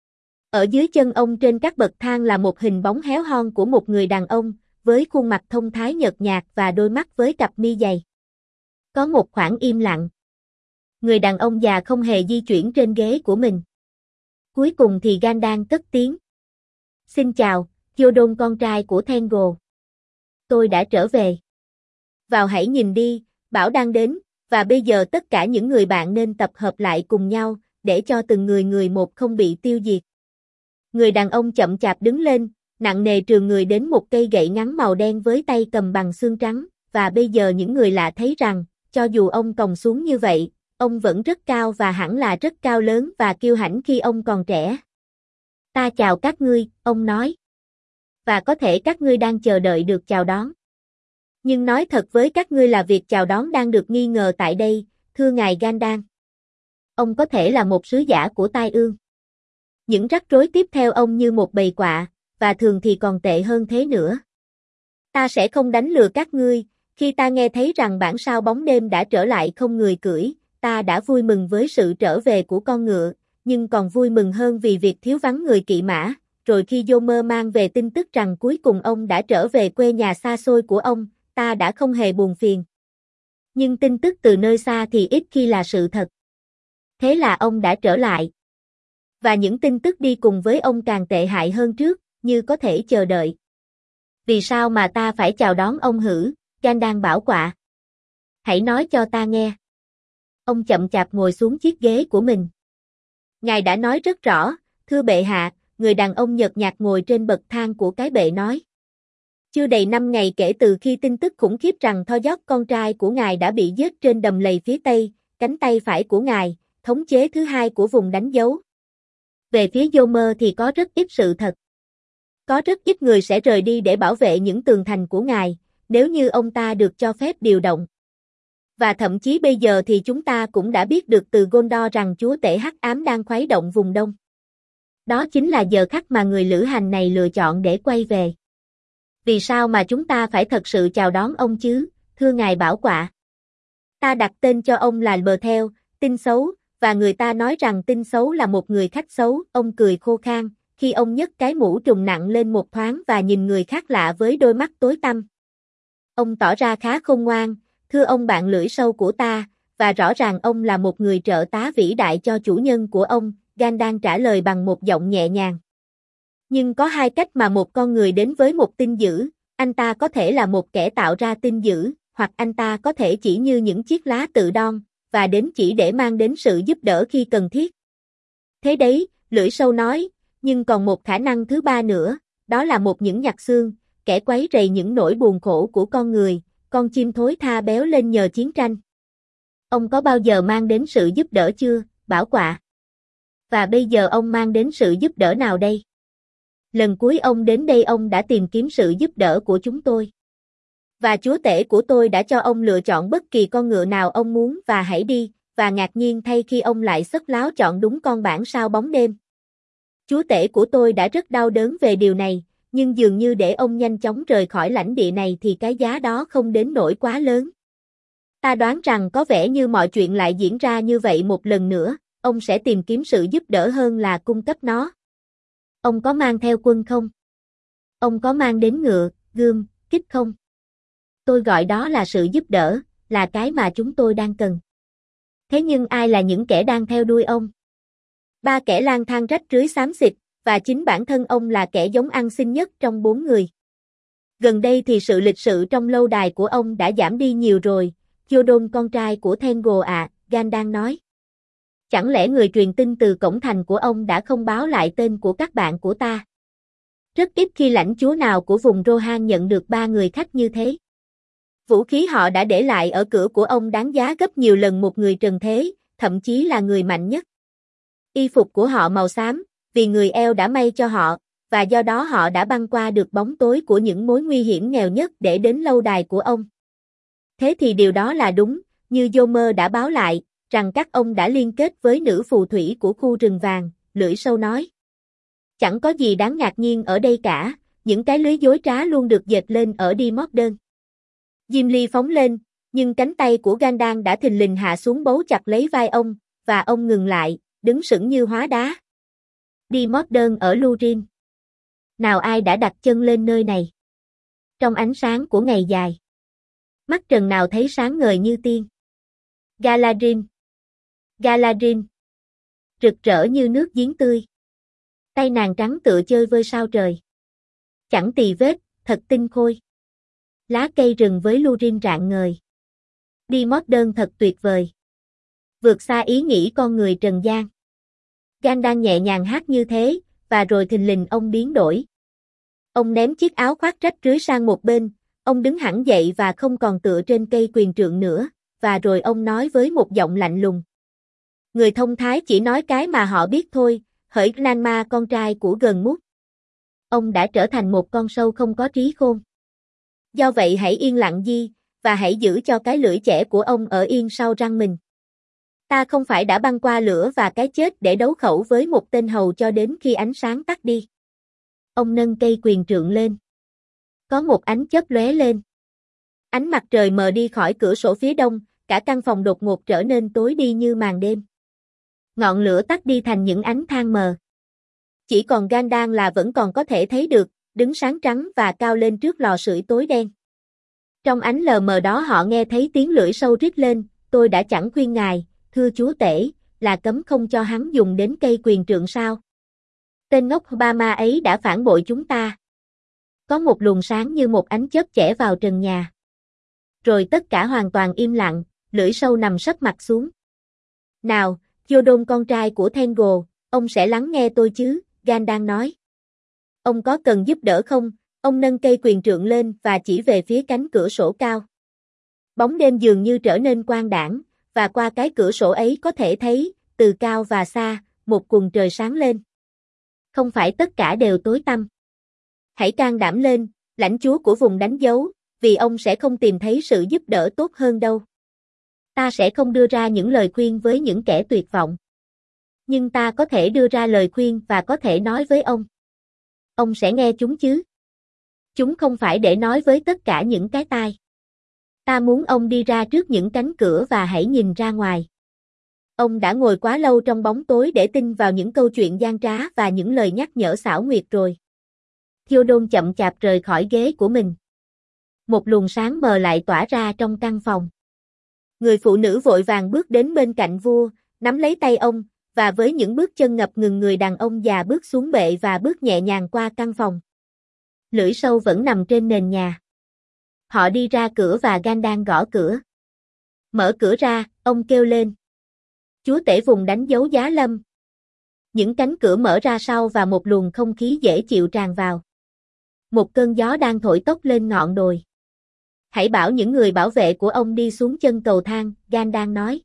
Speaker 1: Ở dưới chân ông trên các bậc thang là một hình bóng héo hon của một người đàn ông, với khuôn mặt thông thái nhợt nhạt và đôi mắt với cặp mi dày. Có một khoảng im lặng. Người đàn ông già không hề di chuyển trên ghế của mình. Cuối cùng thì Gandalf cất tiếng. Xin chào, Theoden con trai của Thengel. Tôi đã trở về. Vào hãy nhìn đi, bão đang đến, và bây giờ tất cả những người bạn nên tập hợp lại cùng nhau, để cho từng người một không bị tiêu diệt. Người đàn ông chậm chạp đứng lên, nặng nề trườn người đến một cây gậy ngắn màu đen với tay cầm bằng xương trắng, và bây giờ những người lạ thấy rằng, cho dù ông còng xuống như vậy, ông vẫn rất cao và hẳn là rất cao lớn và kiêu hãnh khi ông còn trẻ. Ta chào các ngươi, ông nói. Và có thể các ngươi đang chờ đợi được chào đón. Nhưng nói thật với các ngươi là việc chào đón đang được nghi ngờ tại đây, thưa ngài Gandalf. Ông có thể là một sứ giả của tai ương. Những rắc rối tiếp theo ông như một bầy quạ, và thường thì còn tệ hơn thế nữa. Ta sẽ không đánh lừa các ngươi, khi ta nghe thấy rằng bản sao bóng đêm đã trở lại không người cưỡi, ta đã vui mừng với sự trở về của con ngựa, nhưng còn vui mừng hơn vì việc thiếu vắng người kỵ mã, rồi khi Yomer mang về tin tức rằng cuối cùng ông đã trở về quê nhà xa xôi của ông, ta đã không hề buồn phiền. Nhưng tin tức từ nơi xa thì ít khi là sự thật. Thế là ông đã trở lại. Và những tin tức đi cùng với ông càng tệ hại hơn trước, như có thể chờ đợi. Vì sao mà ta phải chào đón ông hử? Gandalf bảo quạ. Hãy nói cho ta nghe. Ông chậm chạp ngồi xuống chiếc ghế của mình. Ngài đã nói rất rõ, thưa bệ hạ, người đàn ông nhợt nhạt ngồi trên bậc thang của cái bệ nói. Chưa đầy 5 ngày kể từ khi tin tức khủng khiếp rằng Thoth con trai của ngài đã bị giết trên đầm lầy phía tây, cánh tay phải của ngài, thống chế thứ hai của vùng đánh dấu. Về phía Yomer thì có rất ít sự thật. Có rất ít người sẽ rời đi để bảo vệ những tường thành của ngài, nếu như ông ta được cho phép điều động. Và thậm chí bây giờ thì chúng ta cũng đã biết được từ Gondor rằng chúa tể hắc ám đang khuấy động vùng đông. Đó chính là giờ khắc mà người lữ hành này lựa chọn để quay về. Vì sao mà chúng ta phải thật sự chào đón ông chứ, thưa ngài bảo quạ? Ta đặt tên cho ông là Berthel, tin xấu, và người ta nói rằng tin xấu là một người khách xấu, ông cười khô khan, khi ông nhấc cái mũ trùm nặng lên một thoáng và nhìn người khác lạ với đôi mắt tối tăm. Ông tỏ ra khá khôn ngoan, thưa ông bạn lưỡi sâu của ta, và rõ ràng ông là một người trợ tá vĩ đại cho chủ nhân của ông, Gandalf trả lời bằng một giọng nhẹ nhàng. Nhưng có hai cách mà một con người đến với một tin dữ, anh ta có thể là một kẻ tạo ra tin dữ, hoặc anh ta có thể chỉ như những chiếc lá tự đon, và đến chỉ để mang đến sự giúp đỡ khi cần thiết. Thế đấy, lưỡi sâu nói, nhưng còn một khả năng thứ ba nữa, đó là một những nhặt xương, kẻ quấy rầy những nỗi buồn khổ của con người, con chim thối tha béo lên nhờ chiến tranh. Ông có bao giờ mang đến sự giúp đỡ chưa, bảo quạ? Và bây giờ ông mang đến sự giúp đỡ nào đây? Lần cuối ông đến đây ông đã tìm kiếm sự giúp đỡ của chúng tôi. Và chúa tể của tôi đã cho ông lựa chọn bất kỳ con ngựa nào ông muốn và hãy đi, và ngạc nhiên thay khi ông lại xất láo chọn đúng con bản sao bóng đêm. Chúa tể của tôi đã rất đau đớn về điều này, nhưng dường như để ông nhanh chóng rời khỏi lãnh địa này thì cái giá đó không đến nỗi quá lớn. Ta đoán rằng có vẻ như mọi chuyện lại diễn ra như vậy một lần nữa, ông sẽ tìm kiếm sự giúp đỡ hơn là cung cấp nó. Ông có mang theo quân không? Ông có mang đến ngựa, gươm, kích không? Tôi gọi đó là sự giúp đỡ, là cái mà chúng tôi đang cần. Thế nhưng ai là những kẻ đang theo đuôi ông? 3 kẻ lang thang rách rưới xám xịt, và chính bản thân ông là kẻ giống ăn xin nhất trong 4 người. Gần đây thì sự lịch sự trong lâu đài của ông đã giảm đi nhiều rồi, Theoden con trai của Thengol ạ, Gandalf nói. Chẳng lẽ người truyền tin từ cổng thành của ông đã không báo lại tên của các bạn của ta? Rất ít khi lãnh chúa nào của vùng Rohan nhận được 3 người khách như thế. Vũ khí họ đã để lại ở cửa của ông đáng giá gấp nhiều lần một người trần thế, thậm chí là người mạnh nhất. Y phục của họ màu xám, vì người eo đã may cho họ, và do đó họ đã băng qua được bóng tối của những mối nguy hiểm nghèo nhất để đến lâu đài của ông. Thế thì điều đó là đúng, như Yomer đã báo lại, rằng các ông đã liên kết với nữ phù thủy của khu rừng vàng, lưỡi sâu nói. Chẳng có gì đáng ngạc nhiên ở đây cả, những cái lưới dối trá luôn được dệt lên ở Đi Morden. Gimli phóng lên, nhưng cánh tay của Gandalf đã thình lình hạ xuống bấu chặt lấy vai ông, và ông ngừng lại, đứng sững như hóa đá. Đi Morden ở Lúrin. Nào ai đã đặt chân lên nơi này? Trong ánh sáng của ngày dài. Mắt trần nào thấy sáng ngời như tiên. Galadrin. Galadrin. Rực rỡ như nước giếng tươi. Tay nàng trắng tựa chơi vơi sao trời. Chẳng tì vết, thật tinh khôi. Lá cây rừng với Lúrin rạng ngời. Đi Morden thật tuyệt vời. Vượt xa ý nghĩ con người trần gian. Gandalf nhẹ nhàng hát như thế, và rồi thình lình ông biến đổi. Ông ném chiếc áo khoác rách rưới sang một bên, ông đứng hẳn dậy và không còn tựa trên cây quyền trượng nữa, và rồi ông nói với một giọng lạnh lùng. Người thông thái chỉ nói cái mà họ biết thôi, hỡi Nanma con trai của Gần Mút. Ông đã trở thành một con sâu không có trí khôn. Do vậy hãy yên lặng đi, và hãy giữ cho cái lưỡi chẻ của ông ở yên sau răng mình. Ta không phải đã băng qua lửa và cái chết để đấu khẩu với một tên hầu cho đến khi ánh sáng tắt đi. Ông nâng cây quyền trượng lên. Có một ánh chớp lóe lên. Ánh mặt trời mờ đi khỏi cửa sổ phía đông, cả căn phòng đột ngột trở nên tối đi như màn đêm. Ngọn lửa tắt đi thành những ánh than mờ. Chỉ còn Gandalf là vẫn còn có thể thấy được, đứng sáng trắng và cao lên trước lò sưởi tối đen. Trong ánh lờ mờ đó họ nghe thấy tiếng lưỡi sâu rít lên, tôi đã chẳng khuyên ngài, thưa chúa tể, là cấm không cho hắn dùng đến cây quyền trượng sao? Tên ngốc Obama ấy đã phản bội chúng ta. Có một luồng sáng như một ánh chớp chẻ vào trần nhà. Rồi tất cả hoàn toàn im lặng, lưỡi sâu nằm sấp mặt xuống. Nào, Theoden con trai của Thengol, ông sẽ lắng nghe tôi chứ, Gandalf nói. Ông có cần giúp đỡ không? Ông nâng cây quyền trượng lên và chỉ về phía cánh cửa sổ cao. Bóng đêm dường như trở nên quang đãng, và qua cái cửa sổ ấy có thể thấy, từ cao và xa, một quầng trời sáng lên. Không phải tất cả đều tối tăm. Hãy can đảm lên, lãnh chúa của vùng đánh dấu, vì ông sẽ không tìm thấy sự giúp đỡ tốt hơn đâu. Ta sẽ không đưa ra những lời khuyên với những kẻ tuyệt vọng. Nhưng ta có thể đưa ra lời khuyên và có thể nói với ông. Ông sẽ nghe chúng chứ? Chúng không phải để nói với tất cả những cái tai. Ta muốn ông đi ra trước những cánh cửa và hãy nhìn ra ngoài. Ông đã ngồi quá lâu trong bóng tối để tin vào những câu chuyện gian trá và những lời nhắc nhở xảo nguyệt rồi. Theoden chậm chạp rời khỏi ghế của mình. Một luồng sáng mờ lại tỏa ra trong căn phòng. Người phụ nữ vội vàng bước đến bên cạnh vua, nắm lấy tay ông, và với những bước chân ngập ngừng người đàn ông già bước xuống bệ và bước nhẹ nhàng qua căn phòng. Lưỡi sâu vẫn nằm trên nền nhà. Họ đi ra cửa và Gandalf gõ cửa. Mở cửa ra, ông kêu lên. Chúa tể vùng đánh dấu giá lâm. Những cánh cửa mở ra sau và một luồng không khí dễ chịu tràn vào. Một cơn gió đang thổi tốc lên ngọn đồi. Hãy bảo những người bảo vệ của ông đi xuống chân cầu thang, Gandalf nói.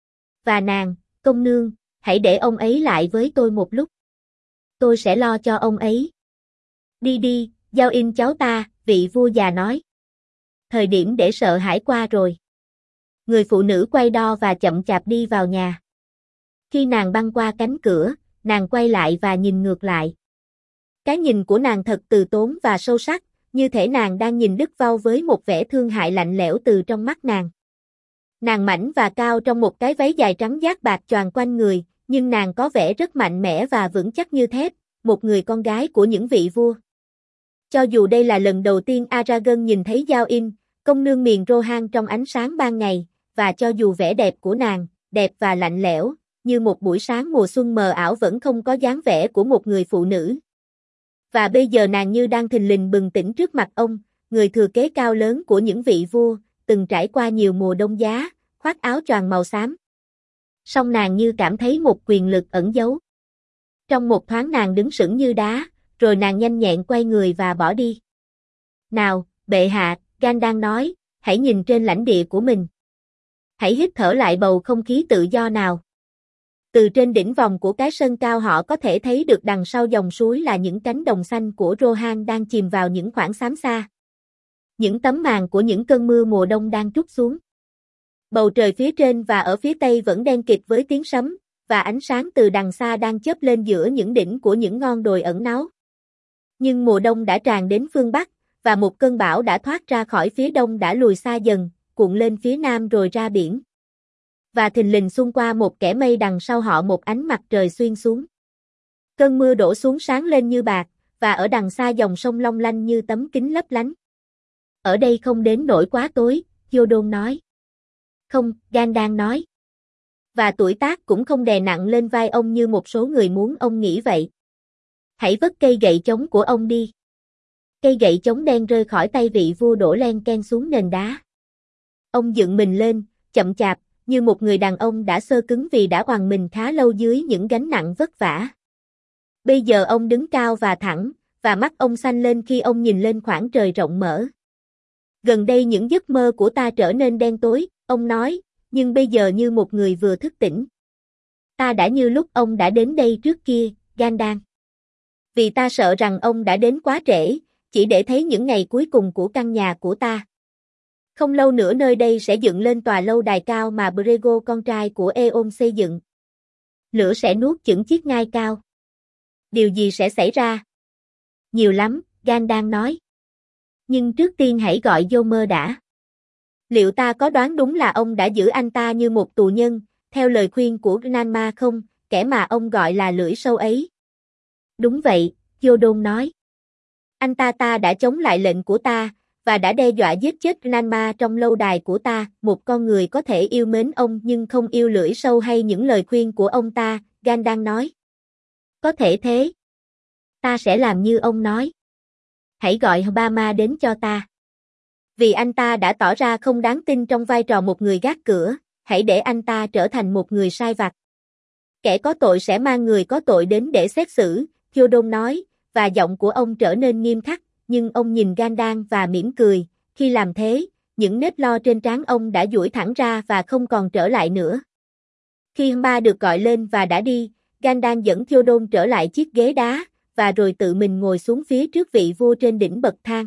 Speaker 1: Và nàng, công nương, hãy để ông ấy lại với tôi một lúc. Tôi sẽ lo cho ông ấy. Đi đi, giao in cháu ta, vị vua già nói. Thời điểm để sợ hãi qua rồi. Người phụ nữ quay đo và chậm chạp đi vào nhà. Khi nàng băng qua cánh cửa, nàng quay lại và nhìn ngược lại. Cái nhìn của nàng thật từ tốn và sâu sắc, như thể nàng đang nhìn Đức Vau với một vẻ thương hại lạnh lẽo từ trong mắt nàng. Nàng mảnh và cao trong một cái váy dài trắng dát bạc choàng quanh người, nhưng nàng có vẻ rất mạnh mẽ và vững chắc như thép, một người con gái của những vị vua. Cho dù đây là lần đầu tiên Aragorn nhìn thấy Giao In, công nương miền Rohan trong ánh sáng ban ngày, và cho dù vẻ đẹp của nàng, đẹp và lạnh lẽo, như một buổi sáng mùa xuân mờ ảo vẫn không có dáng vẻ của một người phụ nữ. Và bây giờ nàng như đang thình lình bừng tỉnh trước mặt ông, người thừa kế cao lớn của những vị vua, từng trải qua nhiều mùa đông giá, khoác áo choàng màu xám. Song nàng như cảm thấy một quyền lực ẩn giấu. Trong một thoáng nàng đứng sững như đá, rồi nàng nhanh nhẹn quay người và bỏ đi. Nào, bệ hạ, Gandalf nói, hãy nhìn trên lãnh địa của mình. Hãy hít thở lại bầu không khí tự do nào. Từ trên đỉnh vòng của cái sân cao họ có thể thấy được đằng sau dòng suối là những cánh đồng xanh của Rohan đang chìm vào những khoảng xám xa. Những tấm màn của những cơn mưa mùa đông đang trút xuống. Bầu trời phía trên và ở phía tây vẫn đen kịt với tiếng sấm, và ánh sáng từ đằng xa đang chớp lên giữa những đỉnh của những ngọn đồi ẩn náu. Nhưng mùa đông đã tràn đến phương Bắc, và một cơn bão đã thoát ra khỏi phía đông đã lùi xa dần, cuộn lên phía nam rồi ra biển. Và thình lình xung qua một kẽ mây đằng sau họ một ánh mặt trời xuyên xuống. Cơn mưa đổ xuống sáng lên như bạc, và ở đằng xa dòng sông long lanh như tấm kính lấp lánh. Ở đây không đến nỗi quá tối, Theoden nói. Không, Gandalf nói. Và tuổi tác cũng không đè nặng lên vai ông như một số người muốn ông nghĩ vậy. Hãy vất cây gậy chống của ông đi. Cây gậy chống đen rơi khỏi tay vị vua đổ len ken xuống nền đá. Ông dựng mình lên, chậm chạp, như một người đàn ông đã xơ cứng vì đã oằn mình khá lâu dưới những gánh nặng vất vả. Bây giờ ông đứng cao và thẳng, và mắt ông xanh lên khi ông nhìn lên khoảng trời rộng mở. Gần đây những giấc mơ của ta trở nên đen tối, ông nói, nhưng bây giờ như một người vừa thức tỉnh. Ta đã như lúc ông đã đến đây trước kia, Gandalf. Vì ta sợ rằng ông đã đến quá trễ, chỉ để thấy những ngày cuối cùng của căn nhà của ta. Không lâu nữa nơi đây sẽ dựng lên tòa lâu đài cao mà Brego con trai của Eon xây dựng. Lửa sẽ nuốt chửng chiếc ngai cao. Điều gì sẽ xảy ra? Nhiều lắm, Gandalf nói. Nhưng trước tiên hãy gọi Yomer đã. Liệu ta có đoán đúng là ông đã giữ anh ta như một tù nhân, theo lời khuyên của Nanma không, kẻ mà ông gọi là lưỡi sâu ấy? Đúng vậy, Theoden nói. Anh ta đã chống lại lệnh của ta, và đã đe dọa giết chết Nanma trong lâu đài của ta. Một con người có thể yêu mến ông nhưng không yêu lưỡi sâu hay những lời khuyên của ông ta, Gandalf nói. Có thể thế. Ta sẽ làm như ông nói. Hãy gọi Obama đến cho ta. Vì anh ta đã tỏ ra không đáng tin trong vai trò một người gác cửa, hãy để anh ta trở thành một người sai vặt. Kẻ có tội sẽ mang người có tội đến để xét xử, Theoden nói, và giọng của ông trở nên nghiêm khắc, nhưng ông nhìn Gandalf và mỉm cười. Khi làm thế, những nếp lo trên trán ông đã duỗi thẳng ra và không còn trở lại nữa. Khi Ba được gọi lên và đã đi, Gandalf dẫn Theoden trở lại chiếc ghế đá, và rồi tự mình ngồi xuống phía trước vị vua trên đỉnh bậc thang.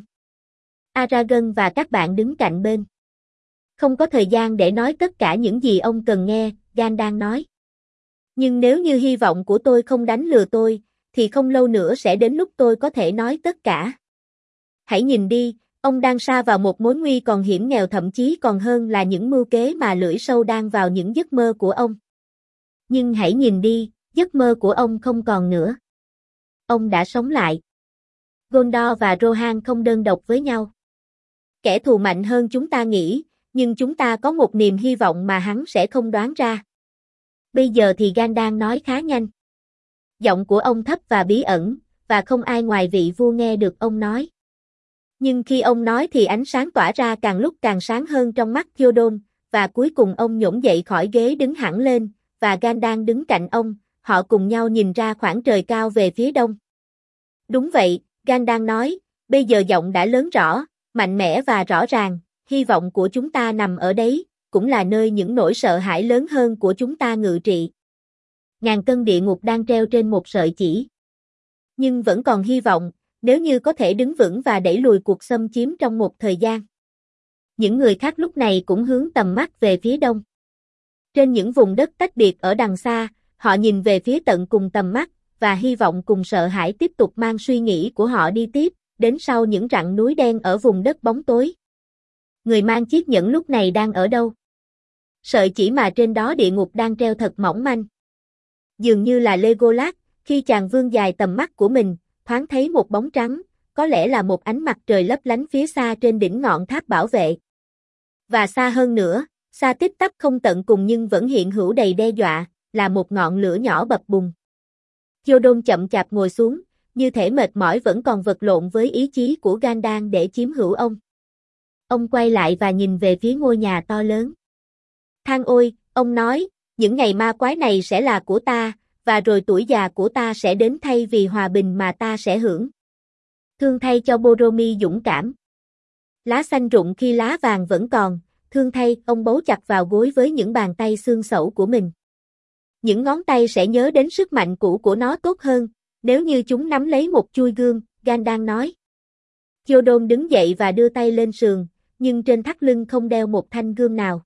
Speaker 1: Aragorn và các bạn đứng cạnh bên. Không có thời gian để nói tất cả những gì ông cần nghe, Gandalf nói. Nhưng nếu như hy vọng của tôi không đánh lừa tôi, thì không lâu nữa sẽ đến lúc tôi có thể nói tất cả. Hãy nhìn đi, ông đang sa vào một mối nguy còn hiểm nghèo, thậm chí còn hơn là những mưu kế mà lưỡi sâu đang vào những giấc mơ của ông. Nhưng hãy nhìn đi, giấc mơ của ông không còn nữa. Ông đã sống lại. Gondor và Rohan không đơn độc với nhau. Kẻ thù mạnh hơn chúng ta nghĩ, nhưng chúng ta có một niềm hy vọng mà hắn sẽ không đoán ra. Bây giờ thì Gandalf nói khá nhanh. Giọng của ông thấp và bí ẩn, và không ai ngoài vị vua nghe được ông nói. Nhưng khi ông nói thì ánh sáng tỏa ra càng lúc càng sáng hơn trong mắt Theoden, và cuối cùng ông nhổm dậy khỏi ghế đứng hẳn lên, và Gandalf đứng cạnh ông, họ cùng nhau nhìn ra khoảng trời cao về phía đông. Đúng vậy, Gandalf nói, bây giờ giọng đã lớn rõ, mạnh mẽ và rõ ràng, hy vọng của chúng ta nằm ở đấy, cũng là nơi những nỗi sợ hãi lớn hơn của chúng ta ngự trị. Ngàn cân địa ngục đang treo trên một sợi chỉ. Nhưng vẫn còn hy vọng, nếu như có thể đứng vững và đẩy lùi cuộc xâm chiếm trong một thời gian. Những người khác lúc này cũng hướng tầm mắt về phía đông. Trên những vùng đất tách biệt ở đằng xa, họ nhìn về phía tận cùng tầm mắt, và hy vọng cùng sợ hãi tiếp tục mang suy nghĩ của họ đi tiếp, đến sau những rặng núi đen ở vùng đất bóng tối. Người mang chiếc nhẫn lúc này đang ở đâu? Sợi chỉ mà trên đó địa ngục đang treo thật mỏng manh. Dường như là Legolas, khi chàng vươn dài tầm mắt của mình, thoáng thấy một bóng trắng, có lẽ là một ánh mặt trời lấp lánh phía xa trên đỉnh ngọn tháp bảo vệ. Và xa hơn nữa, xa tít tắp không tận cùng nhưng vẫn hiện hữu đầy đe dọa, là một ngọn lửa nhỏ bập bùng. Theoden chậm chạp ngồi xuống, như thể mệt mỏi vẫn còn vật lộn với ý chí của Gandalf để chiếm hữu ông. Ông quay lại và nhìn về phía ngôi nhà to lớn. Than ôi, ông nói, những ngày ma quái này sẽ là của ta, và rồi tuổi già của ta sẽ đến thay vì hòa bình mà ta sẽ hưởng. Thương thay cho Boromir dũng cảm. Lá xanh rụng khi lá vàng vẫn còn, thương thay, ông bấu chặt vào gối với những bàn tay xương xẩu của mình. Những ngón tay sẽ nhớ đến sức mạnh cũ của nó tốt hơn, nếu như chúng nắm lấy một chuôi gươm, Gandalf nói. Theoden đứng dậy và đưa tay lên sườn, nhưng trên thắt lưng không đeo một thanh gươm nào.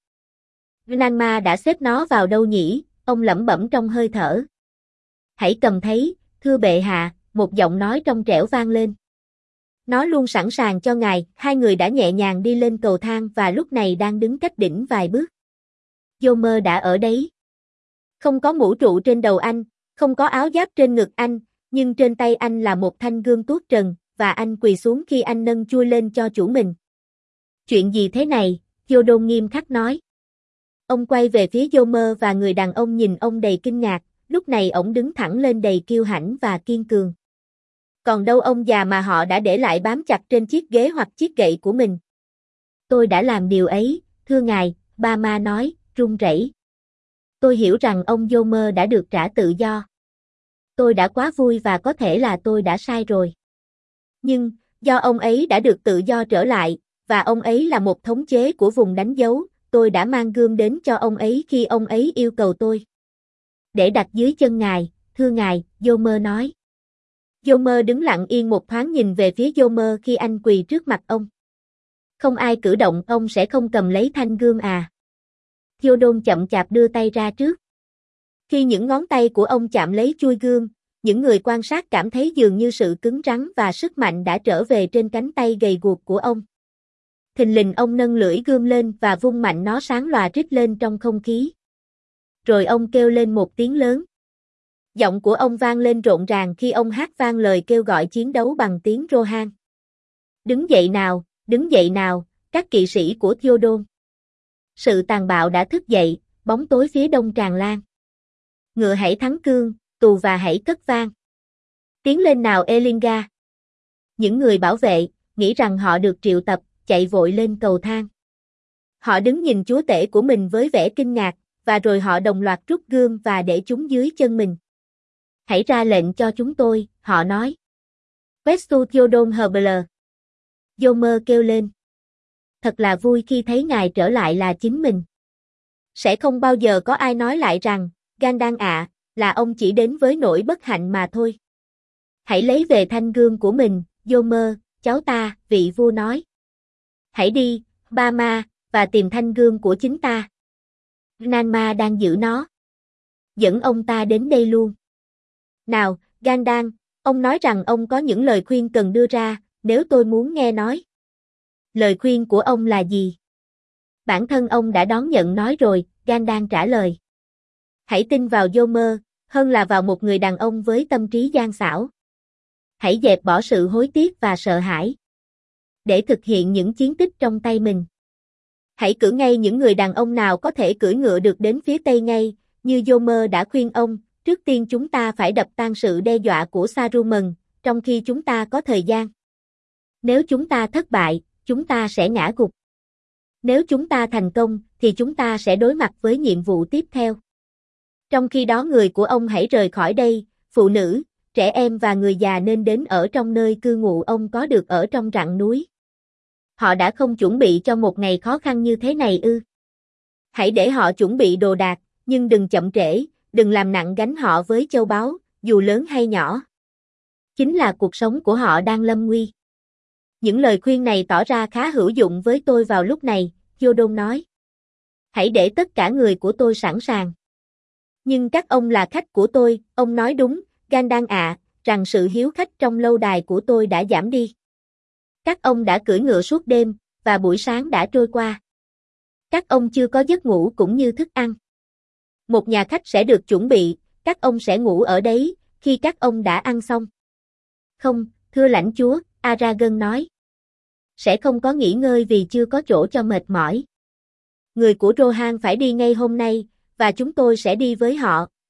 Speaker 1: Nanma đã xếp nó vào đâu nhỉ, ông lẩm bẩm trong hơi thở. Hãy cầm thấy, thưa bệ hạ, một giọng nói trong trẻo vang lên. Nó luôn sẵn sàng cho ngài, hai người đã nhẹ nhàng đi lên cầu thang và lúc này đang đứng cách đỉnh vài bước. Yomer đã ở đấy. Không có mũ trụ trên đầu anh, không có áo giáp trên ngực anh, nhưng trên tay anh là một thanh gươm tuốt trần, và anh quỳ xuống khi anh nâng chuôi lên cho chủ mình. Chuyện gì thế này? Theoden nghiêm khắc nói. Ông quay về phía Yomer và người đàn ông nhìn ông đầy kinh ngạc, lúc này ổng đứng thẳng lên đầy kiêu hãnh và kiên cường. Còn đâu ông già mà họ đã để lại bám chặt trên chiếc ghế hoặc chiếc gậy của mình. Tôi đã làm điều ấy, thưa ngài, Ba-ma nói, run rẩy. Tôi hiểu rằng ông Yomer đã được trả tự do. Tôi đã quá vui và có thể là tôi đã sai rồi. Nhưng, do ông ấy đã được tự do trở lại, và ông ấy là một thống chế của vùng đánh dấu, tôi đã mang gươm đến cho ông ấy khi ông ấy yêu cầu tôi. Để đặt dưới chân ngài, thưa ngài, Yomer nói. Yomer đứng lặng yên một thoáng nhìn về phía Yomer khi anh quỳ trước mặt ông. Không ai cử động, ông sẽ không cầm lấy thanh gươm à? Theoden chậm chạp đưa tay ra trước. Khi những ngón tay của ông chạm lấy chuôi gươm, những người quan sát cảm thấy dường như sự cứng rắn và sức mạnh đã trở về trên cánh tay gầy guộc của ông. Thình lình ông nâng lưỡi gươm lên và vung mạnh nó sáng lòa rít lên trong không khí. Rồi ông kêu lên một tiếng lớn. Giọng của ông vang lên rộn ràng khi ông hát vang lời kêu gọi chiến đấu bằng tiếng Rohan. Đứng dậy nào, các kỵ sĩ của Theoden. Sự tàn bạo đã thức dậy, bóng tối phía đông tràn lan. Ngựa hãy thắng cương, tù và hãy cất vang. Tiến lên nào Elinga. Những người bảo vệ, nghĩ rằng họ được triệu tập, chạy vội lên cầu thang. Họ đứng nhìn chúa tể của mình với vẻ kinh ngạc, và rồi họ đồng loạt rút gươm và để chúng dưới chân mình. Hãy ra lệnh cho chúng tôi, họ nói. Questu Theoden Herbler. Yomer kêu lên. Thật là vui khi thấy ngài trở lại là chính mình. Sẽ không bao giờ có ai nói lại rằng, Gandalf ạ, là ông chỉ đến với nỗi bất hạnh mà thôi. Hãy lấy về thanh gươm của mình, Yomer, cháu ta, vị vua nói. Hãy đi, Ba-ma, và tìm thanh gươm của chính ta. Nanma đang giữ nó. Dẫn ông ta đến đây luôn. Nào, Gandalf, ông nói rằng ông có những lời khuyên cần đưa ra, nếu tôi muốn nghe nói. Lời khuyên của ông là gì? Bản thân ông đã đón nhận nói rồi, Gandalf trả lời. Hãy tin vào Yomer, hơn là vào một người đàn ông với tâm trí gian xảo. Hãy dẹp bỏ sự hối tiếc và sợ hãi. Để thực hiện những chiến tích trong tay mình. Hãy cử ngay những người đàn ông nào có thể cưỡi ngựa được đến phía Tây ngay, như Yomer đã khuyên ông, trước tiên chúng ta phải đập tan sự đe dọa của Saruman, trong khi chúng ta có thời gian. Nếu chúng ta thất bại, chúng ta sẽ ngã gục. Nếu chúng ta thành công, thì chúng ta sẽ đối mặt với nhiệm vụ tiếp theo. Trong khi đó người của ông hãy rời khỏi đây, phụ nữ, trẻ em và người già nên đến ở trong nơi cư ngụ ông có được ở trong rặng núi. Họ đã không chuẩn bị cho một ngày khó khăn như thế này ư? Hãy để họ chuẩn bị đồ đạc, nhưng đừng chậm trễ, đừng làm nặng gánh họ với châu báu, dù lớn hay nhỏ. Chính là cuộc sống của họ đang lâm nguy. Những lời khuyên này tỏ ra khá hữu dụng với tôi vào lúc này, Theoden nói. Hãy để tất cả người của tôi sẵn sàng. Nhưng các ông là khách của tôi, ông nói đúng, Gandalf ạ, rằng sự hiếu khách trong lâu đài của tôi đã giảm đi. Các ông đã cưỡi ngựa suốt đêm, và buổi sáng đã trôi qua. Các ông chưa có giấc ngủ cũng như thức ăn. Một nhà khách sẽ được chuẩn bị, các ông sẽ ngủ ở đấy, khi các ông đã ăn xong. Không, thưa lãnh chúa, Aragorn nói. Sẽ không có nghỉ ngơi vì chưa có chỗ cho mệt mỏi. Người của Rohan phải đi ngay hôm nay, và chúng tôi sẽ đi với họ,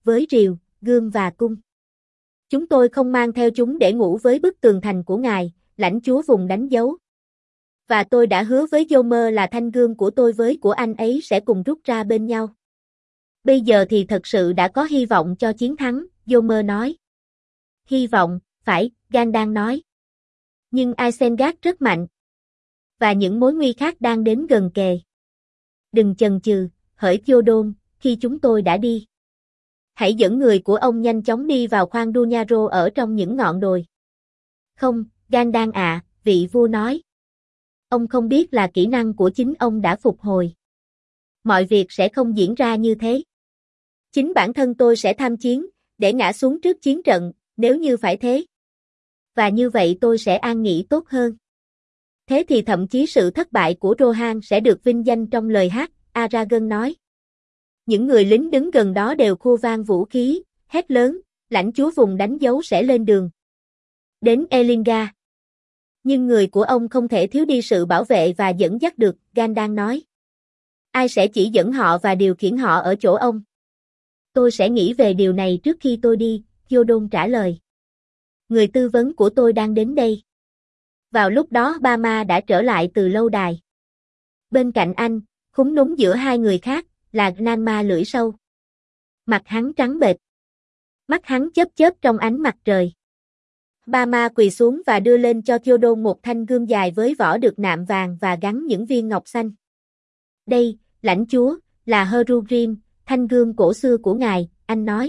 Speaker 1: với rìu, gươm và cung. Chúng tôi không mang theo chúng để ngủ với bức tường thành của ngài, lãnh chúa vùng đánh dấu. Và tôi đã hứa với Yomer là thanh gươm của tôi với của anh ấy sẽ cùng rút ra bên nhau. Bây giờ thì thật sự đã có hy vọng cho chiến thắng, Yomer nói. Hy vọng, phải, Gandalf nói. Nhưng Isengard rất mạnh. Và những mối nguy khác đang đến gần kề. Đừng chần chừ, hỡi Theoden, khi chúng tôi đã đi. Hãy dẫn người của ông nhanh chóng đi vào khoang Dunyaro ở trong những ngọn đồi. Không, Gandalf ạ, vị vua nói. Ông không biết là kỹ năng của chính ông đã phục hồi. Mọi việc sẽ không diễn ra như thế. Chính bản thân tôi sẽ tham chiến, để ngã xuống trước chiến trận, nếu như phải thế. Và như vậy tôi sẽ an nghỉ tốt hơn. Thế thì thậm chí sự thất bại của Rohan sẽ được vinh danh trong lời hát, Aragorn nói. Những người lính đứng gần đó đều khua vang vũ khí, hét lớn, lãnh chúa vùng đánh dấu sẽ lên đường. Đến Elingar. Nhưng người của ông không thể thiếu đi sự bảo vệ và dẫn dắt được, Gandalf nói. Ai sẽ chỉ dẫn họ và điều khiển họ ở chỗ ông? Tôi sẽ nghĩ về điều này trước khi tôi đi, Theoden trả lời. Người tư vấn của tôi đang đến đây. Vào lúc đó Bama đã trở lại từ lâu đài. Bên cạnh anh, khúm núm giữa hai người khác, là Gnanma lưỡi sâu. Mặt hắn trắng bệch. Mắt hắn chớp chớp trong ánh mặt trời. Bama quỳ xuống và đưa lên cho Theoden một thanh gươm dài với vỏ được nạm vàng và gắn những viên ngọc xanh. Đây, lãnh chúa, là Herugrim, thanh gươm cổ xưa của ngài, anh nói.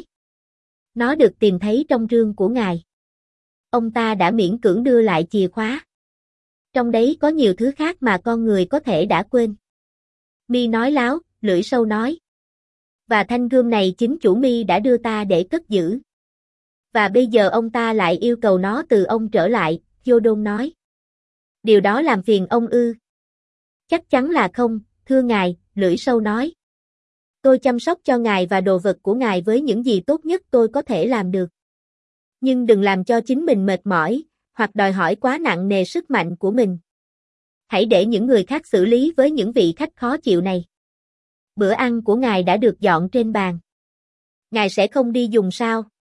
Speaker 1: Nó được tìm thấy trong rương của ngài. Ông ta đã miễn cưỡng đưa lại chìa khóa. Trong đấy có nhiều thứ khác mà con người có thể đã quên. Mi nói láo, lưỡi sâu nói. Và thanh gươm này chính chủ Mi đã đưa ta để cất giữ. Và bây giờ ông ta lại yêu cầu nó từ ông trở lại, Theoden nói. Điều đó làm phiền ông ư? Chắc chắn là không, thưa ngài, lưỡi sâu nói. Tôi chăm sóc cho ngài và đồ vật của ngài với những gì tốt nhất tôi có thể làm được. Nhưng đừng làm cho chính mình mệt mỏi, hoặc đòi hỏi quá nặng nề sức mạnh của mình. Hãy để những người khác xử lý với những vị khách khó chịu này. Bữa ăn của ngài đã được dọn trên bàn. Ngài sẽ không đi dùng sao?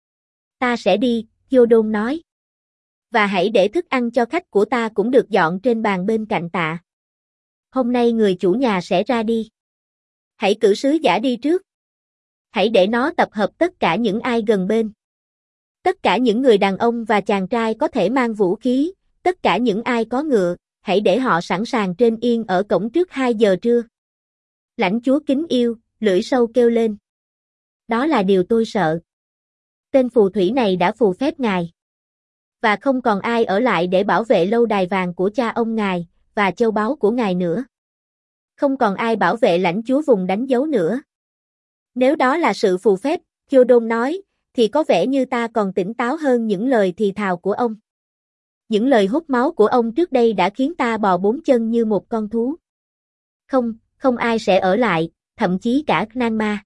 Speaker 1: Ta sẽ đi, Theoden nói. Và hãy để thức ăn cho khách của ta cũng được dọn trên bàn bên cạnh tạ. Hôm nay người chủ nhà sẽ ra đi. Hãy cử sứ giả đi trước. Hãy để nó tập hợp tất cả những ai gần bên. Tất cả những người đàn ông và chàng trai có thể mang vũ khí, tất cả những ai có ngựa, hãy để họ sẵn sàng trên yên ở cổng trước 2 giờ trưa. Lãnh chúa kính yêu, lưỡi sâu kêu lên. Đó là điều tôi sợ. Tên phù thủy này đã phù phép ngài. Và không còn ai ở lại để bảo vệ lâu đài vàng của cha ông ngài, và châu báu của ngài nữa. Không còn ai bảo vệ lãnh chúa vùng đánh dấu nữa. Nếu đó là sự phù phép, Theoden nói, thì có vẻ như ta còn tỉnh táo hơn những lời thì thào của ông. Những lời hút máu của ông trước đây đã khiến ta bò 4 chân như một con thú. Không, không ai sẽ ở lại, thậm chí cả Gnanma.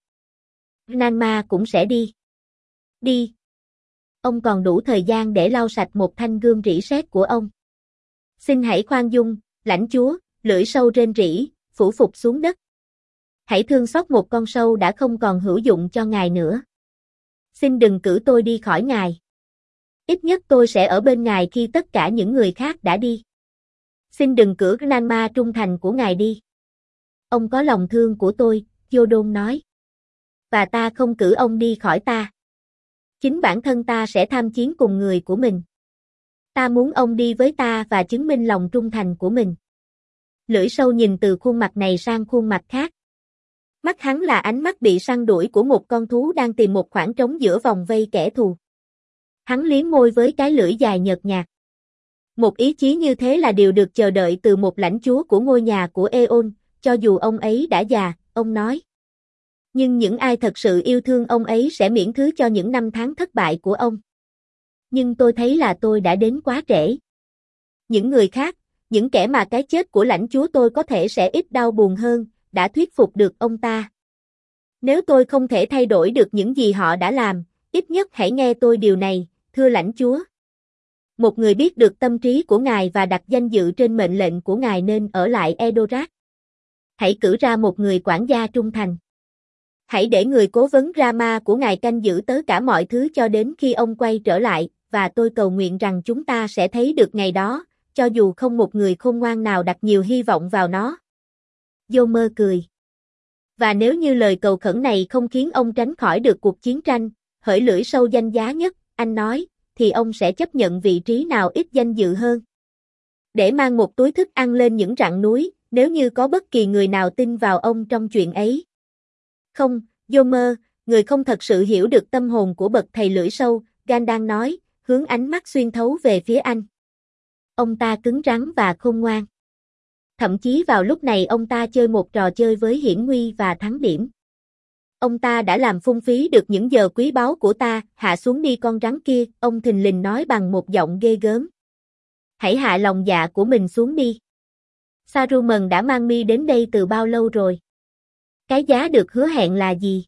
Speaker 1: Gnanma cũng sẽ đi. Đi. Ông còn đủ thời gian để lau sạch một thanh gươm rỉ sét của ông. Xin hãy khoan dung, lãnh chúa, lưỡi sâu rên rỉ, phủ phục xuống đất. Hãy thương xót một con sâu đã không còn hữu dụng cho ngài nữa. Xin đừng cử tôi đi khỏi ngài. Ít nhất tôi sẽ ở bên ngài khi tất cả những người khác đã đi. Xin đừng cử Gnanma trung thành của ngài đi. Ông có lòng thương của tôi, Theoden nói. Và ta không cử ông đi khỏi ta. Chính bản thân ta sẽ tham chiến cùng người của mình. Ta muốn ông đi với ta và chứng minh lòng trung thành của mình. Lưỡi sâu nhìn từ khuôn mặt này sang khuôn mặt khác. Mắt hắn là ánh mắt bị săn đuổi của một con thú đang tìm một khoảng trống giữa vòng vây kẻ thù. Hắn liếm môi với cái lưỡi dài nhợt nhạt. Một ý chí như thế là điều được chờ đợi từ một lãnh chúa của ngôi nhà của Aeon, cho dù ông ấy đã già, ông nói. Nhưng những ai thật sự yêu thương ông ấy sẽ miễn thứ cho những năm tháng thất bại của ông. Nhưng tôi thấy là tôi đã đến quá trễ. Những người khác, những kẻ mà cái chết của lãnh chúa tôi có thể sẽ ít đau buồn hơn, đã thuyết phục được ông ta. Nếu tôi không thể thay đổi được những gì họ đã làm, ít nhất hãy nghe tôi điều này, thưa lãnh chúa. Một người biết được tâm trí của ngài và đặt danh dự trên mệnh lệnh của ngài nên ở lại Edoras. Hãy cử ra một người quản gia trung thành. Hãy để người cố vấn Rama của ngài canh giữ tất cả mọi thứ cho đến khi ông quay trở lại, và tôi cầu nguyện rằng chúng ta sẽ thấy được ngày đó, cho dù không một người khôn ngoan nào đặt nhiều hy vọng vào nó. Yomer cười. Và nếu như lời cầu khẩn này không khiến ông tránh khỏi được cuộc chiến tranh, hỡi lưỡi sâu danh giá nhất, anh nói, thì ông sẽ chấp nhận vị trí nào ít danh dự hơn. Để mang một túi thức ăn lên những rặng núi, nếu như có bất kỳ người nào tin vào ông trong chuyện ấy. Không, Yomer, người không thật sự hiểu được tâm hồn của bậc thầy lưỡi sâu, Gandalf nói, hướng ánh mắt xuyên thấu về phía anh. Ông ta cứng rắn và khôn ngoan. Thậm chí vào lúc này ông ta chơi một trò chơi với hiểm nguy và thắng điểm. Ông ta đã làm phung phí được những giờ quý báu của ta, hạ xuống đi con rắn kia, ông thình lình nói bằng một giọng ghê gớm. Hãy hạ lòng dạ của mình xuống đi. Saruman đã mang mi đến đây từ bao lâu rồi? Cái giá được hứa hẹn là gì?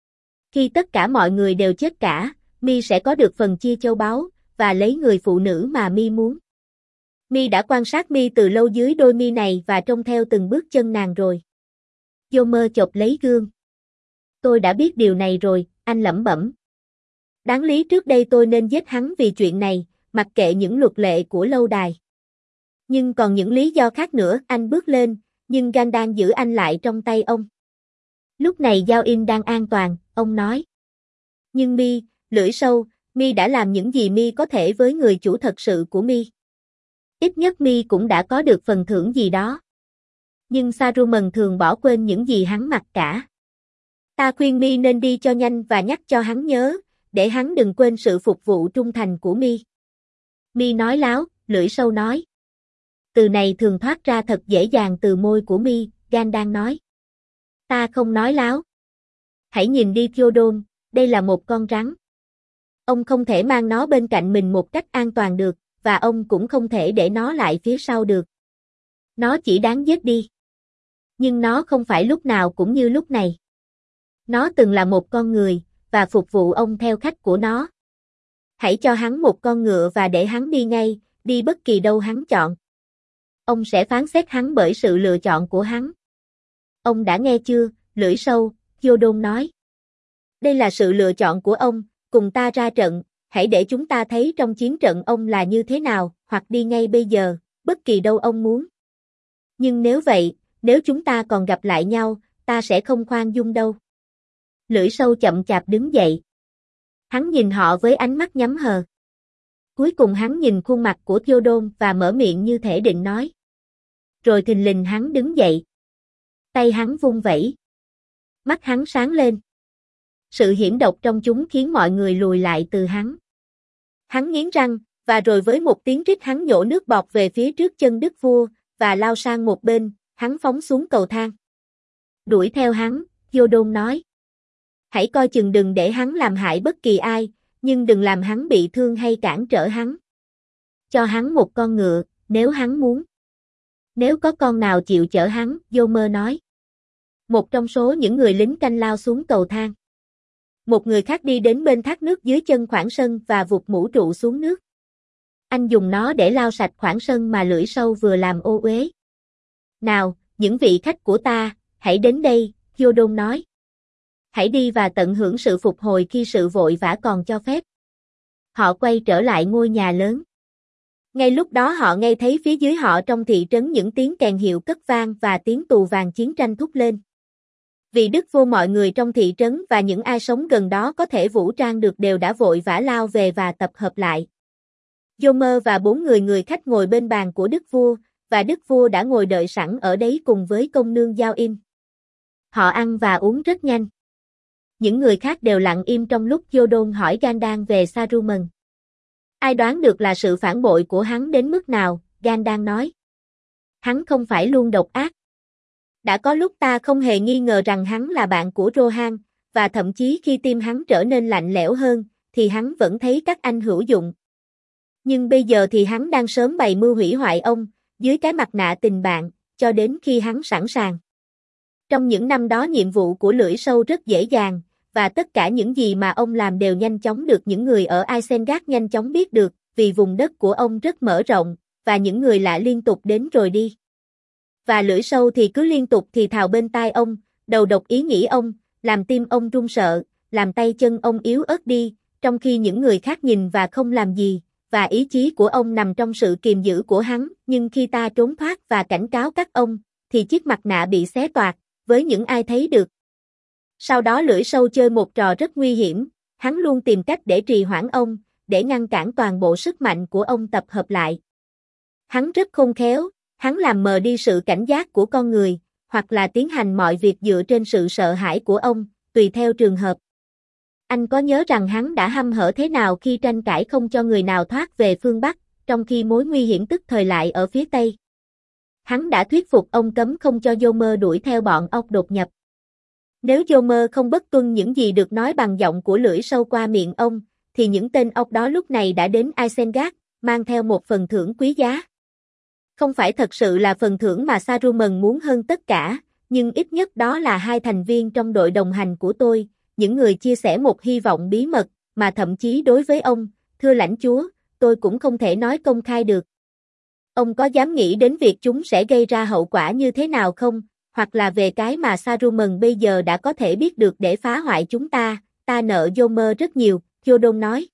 Speaker 1: Khi tất cả mọi người đều chết cả, mi sẽ có được phần chia châu báu, và lấy người phụ nữ mà mi muốn. Mi đã quan sát mi từ lâu dưới đôi mi này và trông theo từng bước chân nàng rồi. Yomer chộp lấy gương. Tôi đã biết điều này rồi, anh lẩm bẩm. Đáng lý trước đây tôi nên giết hắn vì chuyện này, mặc kệ những luật lệ của lâu đài. Nhưng còn những lý do khác nữa, anh bước lên, nhưng Gandalf giữ anh lại trong tay ông. Lúc này Giao In đang an toàn, ông nói. Nhưng mi, lưỡi sâu, mi đã làm những gì mi có thể với người chủ thật sự của mi. Ít nhất mi cũng đã có được phần thưởng gì đó. Nhưng Saruman thường bỏ quên những gì hắn mặc cả. Ta khuyên mi nên đi cho nhanh và nhắc cho hắn nhớ, để hắn đừng quên sự phục vụ trung thành của mi. Mi nói láo, lưỡi sâu nói. Từ này thường thoát ra thật dễ dàng từ môi của mi, Gandalf nói. Ta không nói láo. Hãy nhìn đi Theoden, đây là một con rắn. Ông không thể mang nó bên cạnh mình một cách an toàn được, và ông cũng không thể để nó lại phía sau được. Nó chỉ đáng giết đi. Nhưng nó không phải lúc nào cũng như lúc này. Nó từng là một con người, và phục vụ ông theo cách của nó. Hãy cho hắn một con ngựa và để hắn đi ngay, đi bất kỳ đâu hắn chọn. Ông sẽ phán xét hắn bởi sự lựa chọn của hắn. Ông đã nghe chưa, lưỡi sâu, Theoden nói. Đây là sự lựa chọn của ông, cùng ta ra trận, hãy để chúng ta thấy trong chiến trận ông là như thế nào, hoặc đi ngay bây giờ, bất kỳ đâu ông muốn. Nhưng nếu vậy, nếu chúng ta còn gặp lại nhau, ta sẽ không khoan dung đâu. Lưỡi sâu chậm chạp đứng dậy. Hắn nhìn họ với ánh mắt nhắm hờ. Cuối cùng hắn nhìn khuôn mặt của Theoden và mở miệng như thể định nói. Rồi thình lình hắn đứng dậy. Tay hắn vung vẩy. Mắt hắn sáng lên. Sự hiểm độc trong chúng khiến mọi người lùi lại từ hắn. Hắn nghiến răng, và rồi với một tiếng rít hắn nhổ nước bọt về phía trước chân đức vua, và lao sang một bên, hắn phóng xuống cầu thang. Đuổi theo hắn, Theoden nói. Hãy coi chừng đừng để hắn làm hại bất kỳ ai, nhưng đừng làm hắn bị thương hay cản trở hắn. Cho hắn một con ngựa, nếu hắn muốn. Nếu có con nào chịu chở hắn, Yomer nói. Một trong số những người lính canh lao xuống cầu thang. Một người khác đi đến bên thác nước dưới chân khoảng sân và vụt mũ trụ xuống nước. Anh dùng nó để lau sạch khoảng sân mà lưỡi sâu vừa làm ô uế. Nào, những vị khách của ta, hãy đến đây, Theoden nói. Hãy đi và tận hưởng sự phục hồi khi sự vội vã còn cho phép. Họ quay trở lại ngôi nhà lớn. Ngay lúc đó họ nghe thấy phía dưới họ trong thị trấn những tiếng kèn hiệu cất vang và tiếng tù vàng chiến tranh thúc lên. Vì đức vua mọi người trong thị trấn và những ai sống gần đó có thể vũ trang được đều đã vội vã lao về và tập hợp lại. Yomer và 4 người khách ngồi bên bàn của đức vua, và đức vua đã ngồi đợi sẵn ở đấy cùng với công nương Giao In. Họ ăn và uống rất nhanh. Những người khác đều lặng im trong lúc Theoden hỏi Gandalf về Saruman. Ai đoán được là sự phản bội của hắn đến mức nào, Gandalf nói. Hắn không phải luôn độc ác. Đã có lúc ta không hề nghi ngờ rằng hắn là bạn của Rohan, và thậm chí khi tim hắn trở nên lạnh lẽo hơn, thì hắn vẫn thấy các anh hữu dụng. Nhưng bây giờ thì hắn đang sớm bày mưu hủy hoại ông, dưới cái mặt nạ tình bạn, cho đến khi hắn sẵn sàng. Trong những năm đó nhiệm vụ của lưỡi sâu rất dễ dàng, và tất cả những gì mà ông làm đều nhanh chóng được những người ở Isengard nhanh chóng biết được, vì vùng đất của ông rất mở rộng, và những người lạ liên tục đến rồi đi. Và lưỡi sâu thì cứ liên tục thì thào bên tai ông, đầu độc ý nghĩ ông, làm tim ông run sợ, làm tay chân ông yếu ớt đi, trong khi những người khác nhìn và không làm gì, và ý chí của ông nằm trong sự kiềm giữ của hắn, nhưng khi ta trốn thoát và cảnh cáo các ông, thì chiếc mặt nạ bị xé toạc, với những ai thấy được. Sau đó lưỡi sâu chơi một trò rất nguy hiểm, hắn luôn tìm cách để trì hoãn ông, để ngăn cản toàn bộ sức mạnh của ông tập hợp lại. Hắn rất khôn khéo, hắn làm mờ đi sự cảnh giác của con người, hoặc là tiến hành mọi việc dựa trên sự sợ hãi của ông, tùy theo trường hợp. Anh có nhớ rằng hắn đã hăm hở thế nào khi tranh cãi không cho người nào thoát về phương Bắc, trong khi mối nguy hiểm tức thời lại ở phía Tây. Hắn đã thuyết phục ông cấm không cho Yomer đuổi theo bọn ốc đột nhập. Nếu Yomer không bất tuân những gì được nói bằng giọng của lưỡi sâu qua miệng ông, thì những tên ốc đó lúc này đã đến Isengard, mang theo một phần thưởng quý giá. Không phải thật sự là phần thưởng mà Saruman muốn hơn tất cả, nhưng ít nhất đó là 2 thành viên trong đội đồng hành của tôi, những người chia sẻ một hy vọng bí mật, mà thậm chí đối với ông, thưa lãnh chúa, tôi cũng không thể nói công khai được. Ông có dám nghĩ đến việc chúng sẽ gây ra hậu quả như thế nào không, hoặc là về cái mà Saruman bây giờ đã có thể biết được để phá hoại chúng ta nợ Yomer rất nhiều, Theoden nói.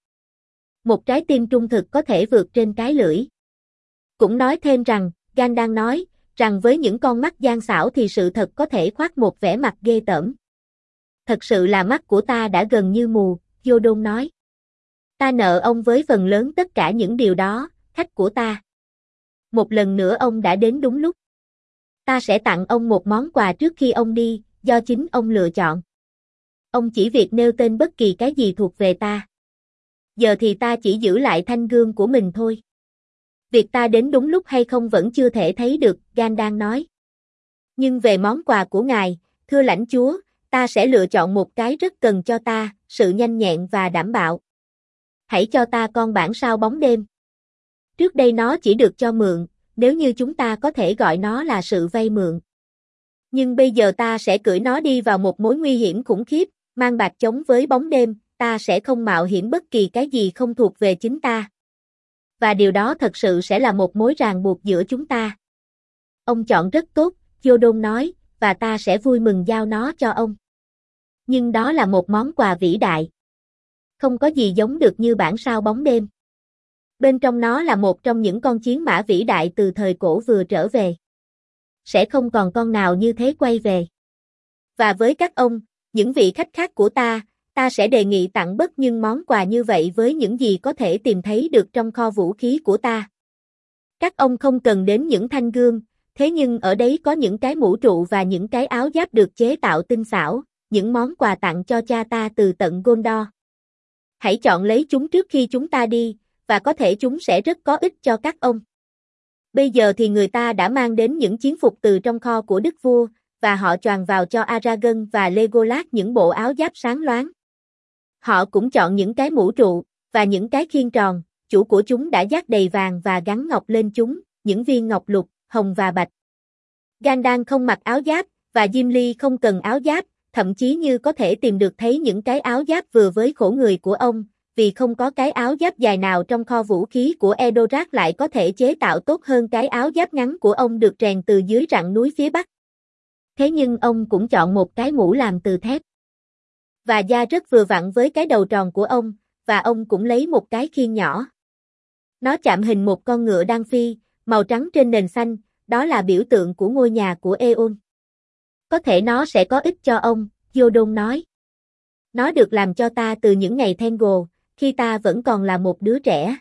Speaker 1: Một trái tim trung thực có thể vượt trên cái lưỡi. Cũng nói thêm rằng, Gandalf nói, rằng với những con mắt gian xảo thì sự thật có thể khoác một vẻ mặt ghê tởm. Thật sự là mắt của ta đã gần như mù, Theoden nói. Ta nợ ông với phần lớn tất cả những điều đó, khách của ta. Một lần nữa ông đã đến đúng lúc. Ta sẽ tặng ông một món quà trước khi ông đi, do chính ông lựa chọn. Ông chỉ việc nêu tên bất kỳ cái gì thuộc về ta. Giờ thì ta chỉ giữ lại thanh gương của mình thôi. Việc ta đến đúng lúc hay không vẫn chưa thể thấy được, Gandalf nói. Nhưng về món quà của ngài, thưa lãnh chúa, ta sẽ lựa chọn một cái rất cần cho ta, sự nhanh nhẹn và đảm bảo. Hãy cho ta con bản sao bóng đêm. Trước đây nó chỉ được cho mượn, nếu như chúng ta có thể gọi nó là sự vay mượn. Nhưng bây giờ ta sẽ cưỡi nó đi vào một mối nguy hiểm khủng khiếp, mang bạc chống với bóng đêm, ta sẽ không mạo hiểm bất kỳ cái gì không thuộc về chính ta. Và điều đó thật sự sẽ là một mối ràng buộc giữa chúng ta. Ông chọn rất tốt, Theoden nói, và ta sẽ vui mừng giao nó cho ông. Nhưng đó là một món quà vĩ đại. Không có gì giống được như bản sao bóng đêm. Bên trong nó là một trong những con chiến mã vĩ đại từ thời cổ vừa trở về. Sẽ không còn con nào như thế quay về. Và với các ông, những vị khách khác của ta sẽ đề nghị tặng bất nhưng món quà như vậy với những gì có thể tìm thấy được trong kho vũ khí của ta. Các ông không cần đến những thanh gương, thế nhưng ở đấy có những cái mũ trụ và những cái áo giáp được chế tạo tinh xảo, những món quà tặng cho cha ta từ tận Gondor. Hãy chọn lấy chúng trước khi chúng ta đi, và có thể chúng sẽ rất có ích cho các ông. Bây giờ thì người ta đã mang đến những chiến phục từ trong kho của đức vua, và họ choàng vào cho Aragorn và Legolas những bộ áo giáp sáng loáng. Họ cũng chọn những cái mũ trụ, và những cái khiên tròn, chủ của chúng đã dát đầy vàng và gắn ngọc lên chúng, những viên ngọc lục, hồng và bạch. Gandalf không mặc áo giáp, và Gimli không cần áo giáp, thậm chí như có thể tìm được thấy những cái áo giáp vừa với khổ người của ông, vì không có cái áo giáp dài nào trong kho vũ khí của Edoras lại có thể chế tạo tốt hơn cái áo giáp ngắn của ông được rèn từ dưới rặng núi phía Bắc. Thế nhưng ông cũng chọn một cái mũ làm từ thép. Và da rất vừa vặn với cái đầu tròn của ông, và ông cũng lấy một cái khiên nhỏ. Nó chạm hình một con ngựa đang phi, màu trắng trên nền xanh, đó là biểu tượng của ngôi nhà của Eon. Có thể nó sẽ có ích cho ông, Theoden nói. Nó được làm cho ta từ những ngày Thengol, khi ta vẫn còn là một đứa trẻ.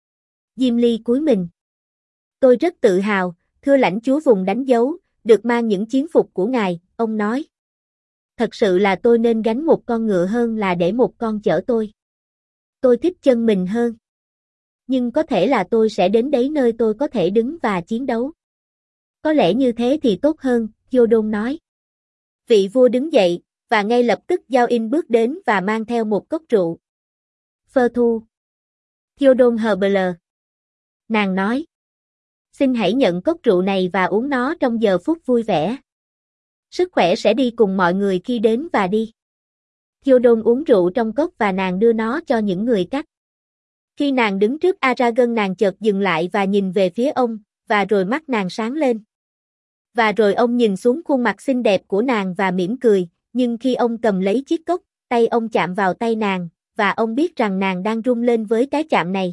Speaker 1: Gimli cúi mình. Tôi rất tự hào, thưa lãnh chúa vùng đánh dấu, được mang những chiến phục của ngài, ông nói. Thật sự là tôi nên gánh một con ngựa hơn là để một con chở tôi. Tôi thích chân mình hơn. Nhưng có thể là tôi sẽ đến đấy nơi tôi có thể đứng và chiến đấu. Có lẽ như thế thì tốt hơn, Theoden nói. Vị vua đứng dậy, và ngay lập tức Giao In bước đến và mang theo một cốc rượu. Phơ thu. Theoden Herbler. Nàng nói. Xin hãy nhận cốc rượu này và uống nó trong giờ phút vui vẻ. Sức khỏe sẽ đi cùng mọi người khi đến và đi. Theoden uống rượu trong cốc và nàng đưa nó cho những người cắt. Khi nàng đứng trước Aragorn nàng chợt dừng lại và nhìn về phía ông, và rồi mắt nàng sáng lên. Và rồi ông nhìn xuống khuôn mặt xinh đẹp của nàng và mỉm cười, nhưng khi ông cầm lấy chiếc cốc, tay ông chạm vào tay nàng, và ông biết rằng nàng đang rung lên với cái chạm này.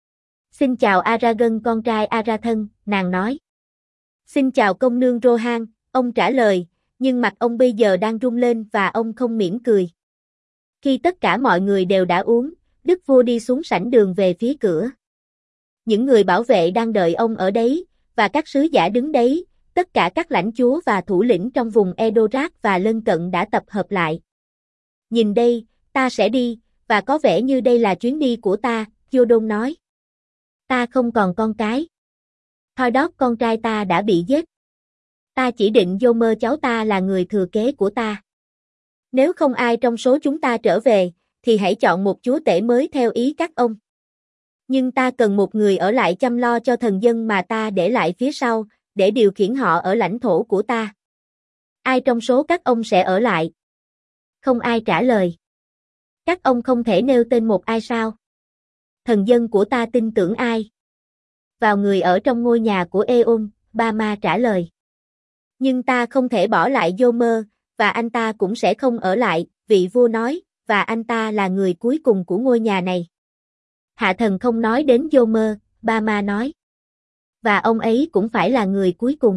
Speaker 1: Xin chào Aragon con trai Arathan, nàng nói. Xin chào công nương Rohan, ông trả lời, nhưng mặt ông bây giờ đang rung lên và ông không mỉm cười. Khi tất cả mọi người đều đã uống, đức vua đi xuống sảnh đường về phía cửa. Những người bảo vệ đang đợi ông ở đấy, và các sứ giả đứng đấy, tất cả các lãnh chúa và thủ lĩnh trong vùng Edorat và lân cận đã tập hợp lại. Nhìn đây, ta sẽ đi, và có vẻ như đây là chuyến đi của ta, Theoden nói. Ta không còn con cái. Thodok con trai ta đã bị giết. Ta chỉ định Yomer cháu ta là người thừa kế của ta. Nếu không ai trong số chúng ta trở về, thì hãy chọn một chúa tể mới theo ý các ông. Nhưng ta cần một người ở lại chăm lo cho thần dân mà ta để lại phía sau, để điều khiển họ ở lãnh thổ của ta. Ai trong số các ông sẽ ở lại? Không ai trả lời. Các ông không thể nêu tên một ai sao? Thần dân của ta tin tưởng ai? Vào người ở trong ngôi nhà của Eon, Bama trả lời. Nhưng ta không thể bỏ lại Yomer, và anh ta cũng sẽ không ở lại, vị vua nói, và anh ta là người cuối cùng của ngôi nhà này. Hạ thần không nói đến Yomer, Bama nói. Và ông ấy cũng phải là người cuối cùng.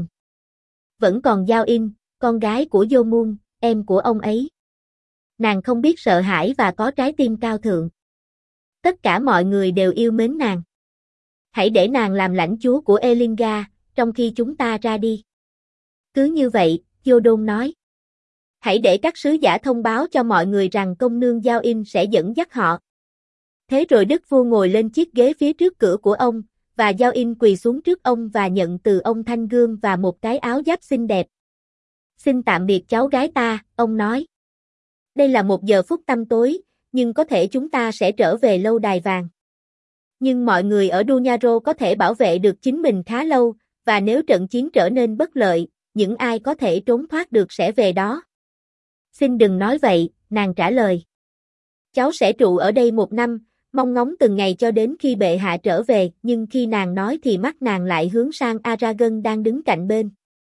Speaker 1: Vẫn còn Giao In, con gái của Yomun, em của ông ấy. Nàng không biết sợ hãi và có trái tim cao thượng. Tất cả mọi người đều yêu mến nàng. Hãy để nàng làm lãnh chúa của Elinga, trong khi chúng ta ra đi. Cứ như vậy, Theoden nói. Hãy để các sứ giả thông báo cho mọi người rằng công nương Giao In sẽ dẫn dắt họ. Thế rồi đức vua ngồi lên chiếc ghế phía trước cửa của ông, và Giao In quỳ xuống trước ông và nhận từ ông thanh gươm và một cái áo giáp xinh đẹp. Xin tạm biệt cháu gái ta, ông nói. Đây là một giờ phút tăm tối, nhưng có thể chúng ta sẽ trở về lâu đài vàng. Nhưng mọi người ở Dunyaro có thể bảo vệ được chính mình khá lâu, và nếu trận chiến trở nên bất lợi, những ai có thể trốn thoát được sẽ về đó. Xin đừng nói vậy, nàng trả lời. Cháu sẽ trụ ở đây 1 năm, mong ngóng từng ngày cho đến khi bệ hạ trở về, nhưng khi nàng nói thì mắt nàng lại hướng sang Aragon đang đứng cạnh bên.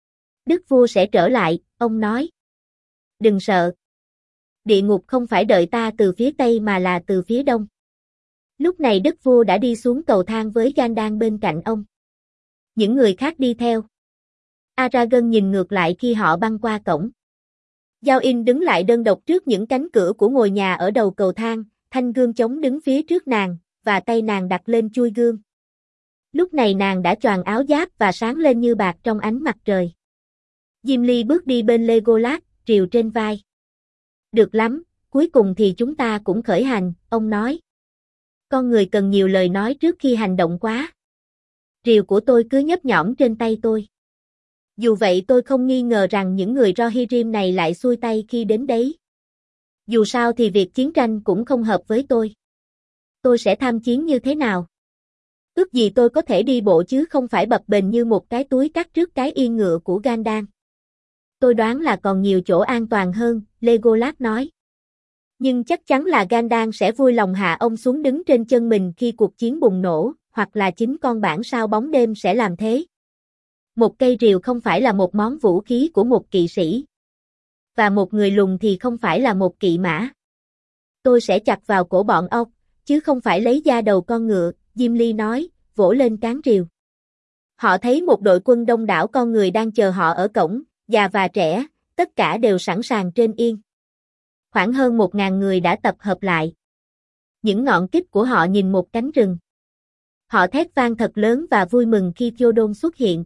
Speaker 1: Đức vua sẽ trở lại, ông nói. Đừng sợ. Địa ngục không phải đợi ta từ phía tây mà là từ phía đông. Lúc này đức vua đã đi xuống cầu thang với Gandalf bên cạnh ông. Những người khác đi theo. Aragon nhìn ngược lại khi họ băng qua cổng. Giao In đứng lại đơn độc trước những cánh cửa của ngôi nhà ở đầu cầu thang, thanh gươm chống đứng phía trước nàng, và tay nàng đặt lên chuôi gươm. Lúc này nàng đã choàng áo giáp và sáng lên như bạc trong ánh mặt trời. Gimli bước đi bên Legolas, rìu trên vai. Được lắm, cuối cùng thì chúng ta cũng khởi hành, ông nói. Con người cần nhiều lời nói trước khi hành động quá. Rìu của tôi cứ nhấp nhõm trên tay tôi. Dù vậy tôi không nghi ngờ rằng những người Rohirrim này lại xuôi tay khi đến đấy. Dù sao thì việc chiến tranh cũng không hợp với tôi. Tôi sẽ tham chiến như thế nào? Ước gì tôi có thể đi bộ chứ không phải bập bềnh như một cái túi cắt trước cái yên ngựa của Gandalf. Tôi đoán là còn nhiều chỗ an toàn hơn, Legolas nói. Nhưng chắc chắn là Gandalf sẽ vui lòng hạ ông xuống đứng trên chân mình khi cuộc chiến bùng nổ, hoặc là chính con bản sao bóng đêm sẽ làm thế. Một cây rìu không phải là một món vũ khí của một kỵ sĩ. Và một người lùn thì không phải là một kỵ mã. Tôi sẽ chặt vào cổ bọn ốc, chứ không phải lấy da đầu con ngựa, Gimli nói, vỗ lên cán rìu. Họ thấy một đội quân đông đảo con người đang chờ họ ở cổng, già và trẻ, tất cả đều sẵn sàng trên yên. Khoảng hơn 1000 người đã tập hợp lại. Những ngọn kích của họ nhìn một cánh rừng. Họ thét vang thật lớn và vui mừng khi Theoden xuất hiện.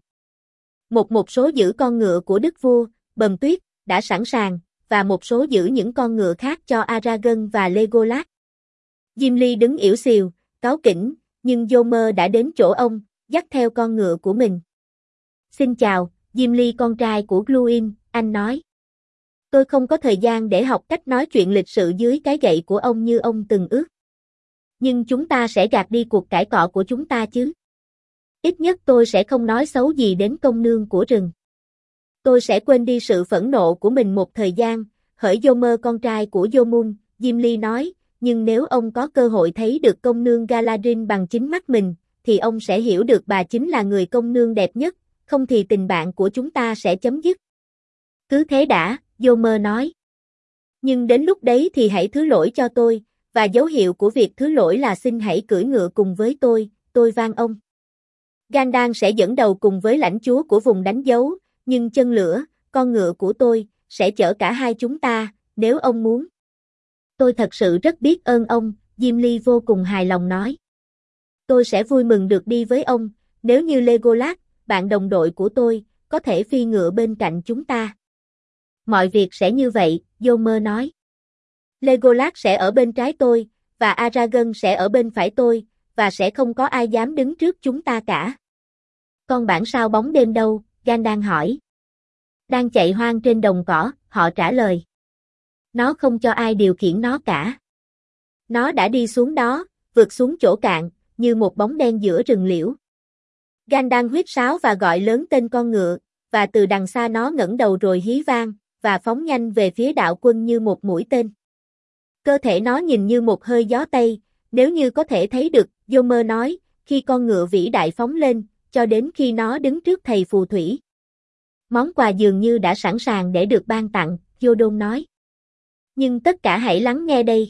Speaker 1: Một số giữ con ngựa của đức vua, Bầm Tuyết, đã sẵn sàng, và một số giữ những con ngựa khác cho Aragon và Legolas. Gimli đứng ỉu xìu, cáu kỉnh, nhưng Yomer đã đến chỗ ông, dắt theo con ngựa của mình. Xin chào, Gimli con trai của Gluin, anh nói. Tôi không có thời gian để học cách nói chuyện lịch sự dưới cái gậy của ông như ông từng ước. Nhưng chúng ta sẽ gạt đi cuộc cãi cọ của chúng ta chứ. Ít nhất tôi sẽ không nói xấu gì đến công nương của rừng. Tôi sẽ quên đi sự phẫn nộ của mình một thời gian, hỡi Yomer con trai của Yomun, Gimli nói, nhưng nếu ông có cơ hội thấy được công nương Galadriel bằng chính mắt mình, thì ông sẽ hiểu được bà chính là người công nương đẹp nhất, không thì tình bạn của chúng ta sẽ chấm dứt. Cứ thế đã, Yomer nói. Nhưng đến lúc đấy thì hãy thứ lỗi cho tôi, và dấu hiệu của việc thứ lỗi là xin hãy cưỡi ngựa cùng với tôi van ông. Gandalf sẽ dẫn đầu cùng với lãnh chúa của vùng đánh dấu, nhưng chân lửa, con ngựa của tôi, sẽ chở cả hai chúng ta, nếu ông muốn. Tôi thật sự rất biết ơn ông, Gimli vô cùng hài lòng nói. Tôi sẽ vui mừng được đi với ông, nếu như Legolas, bạn đồng đội của tôi, có thể phi ngựa bên cạnh chúng ta. Mọi việc sẽ như vậy, Yomer nói. Legolas sẽ ở bên trái tôi, và Aragorn sẽ ở bên phải tôi, và sẽ không có ai dám đứng trước chúng ta cả. Con bản sao bóng đêm đâu? Gandalf hỏi. Đang chạy hoang trên đồng cỏ, họ trả lời. Nó không cho ai điều khiển nó cả. Nó đã đi xuống đó, vượt xuống chỗ cạn, như một bóng đen giữa rừng liễu. Gandalf huýt sáo và gọi lớn tên con ngựa, và từ đằng xa nó ngẩng đầu rồi hí vang, và phóng nhanh về phía đạo quân như một mũi tên. Cơ thể nó nhìn như một hơi gió Tây, nếu như có thể thấy được, Yomer nói, khi con ngựa vĩ đại phóng lên, cho đến khi nó đứng trước thầy phù thủy. Món quà dường như đã sẵn sàng để được ban tặng, Theoden nói. Nhưng tất cả hãy lắng nghe đây.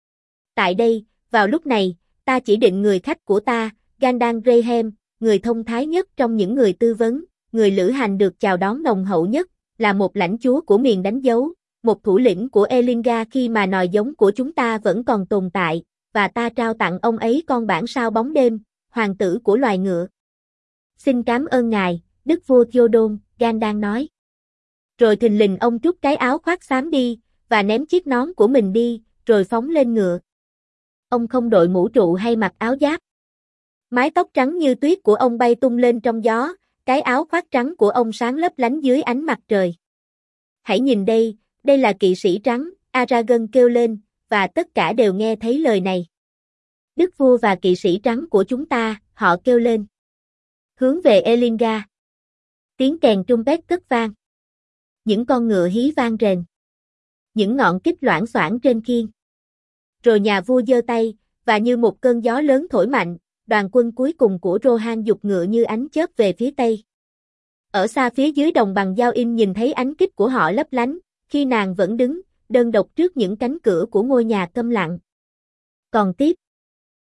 Speaker 1: Tại đây, vào lúc này, ta chỉ định người khách của ta, Gandalf Graham, người thông thái nhất trong những người tư vấn, người lữ hành được chào đón nồng hậu nhất, là một lãnh chúa của miền đánh dấu, một thủ lĩnh của Elinga khi mà nòi giống của chúng ta vẫn còn tồn tại, và ta trao tặng ông ấy con bản sao bóng đêm, hoàng tử của loài ngựa. Xin cảm ơn ngài, đức vua Theoden, Gandalf nói. Rồi thình lình ông trút cái áo khoác xám đi, và ném chiếc nón của mình đi, rồi phóng lên ngựa. Ông không đội mũ trụ hay mặc áo giáp. Mái tóc trắng như tuyết của ông bay tung lên trong gió, cái áo khoác trắng của ông sáng lấp lánh dưới ánh mặt trời. Hãy nhìn đây, đây là kỵ sĩ trắng, Aragorn kêu lên, và tất cả đều nghe thấy lời này. Đức vua và kỵ sĩ trắng của chúng ta, họ kêu lên. Hướng về Elinga. Tiếng kèn trumpet cất vang. Những con ngựa hí vang rền. Những ngọn kích loảng xoảng trên khiên. Rồi nhà vua giơ tay, và như một cơn gió lớn thổi mạnh, đoàn quân cuối cùng của Rohan giục ngựa như ánh chớp về phía tây. Ở xa phía dưới đồng bằng Giao In nhìn thấy ánh kích của họ lấp lánh, khi nàng vẫn đứng, đơn độc trước những cánh cửa của ngôi nhà câm lặng. Còn tiếp.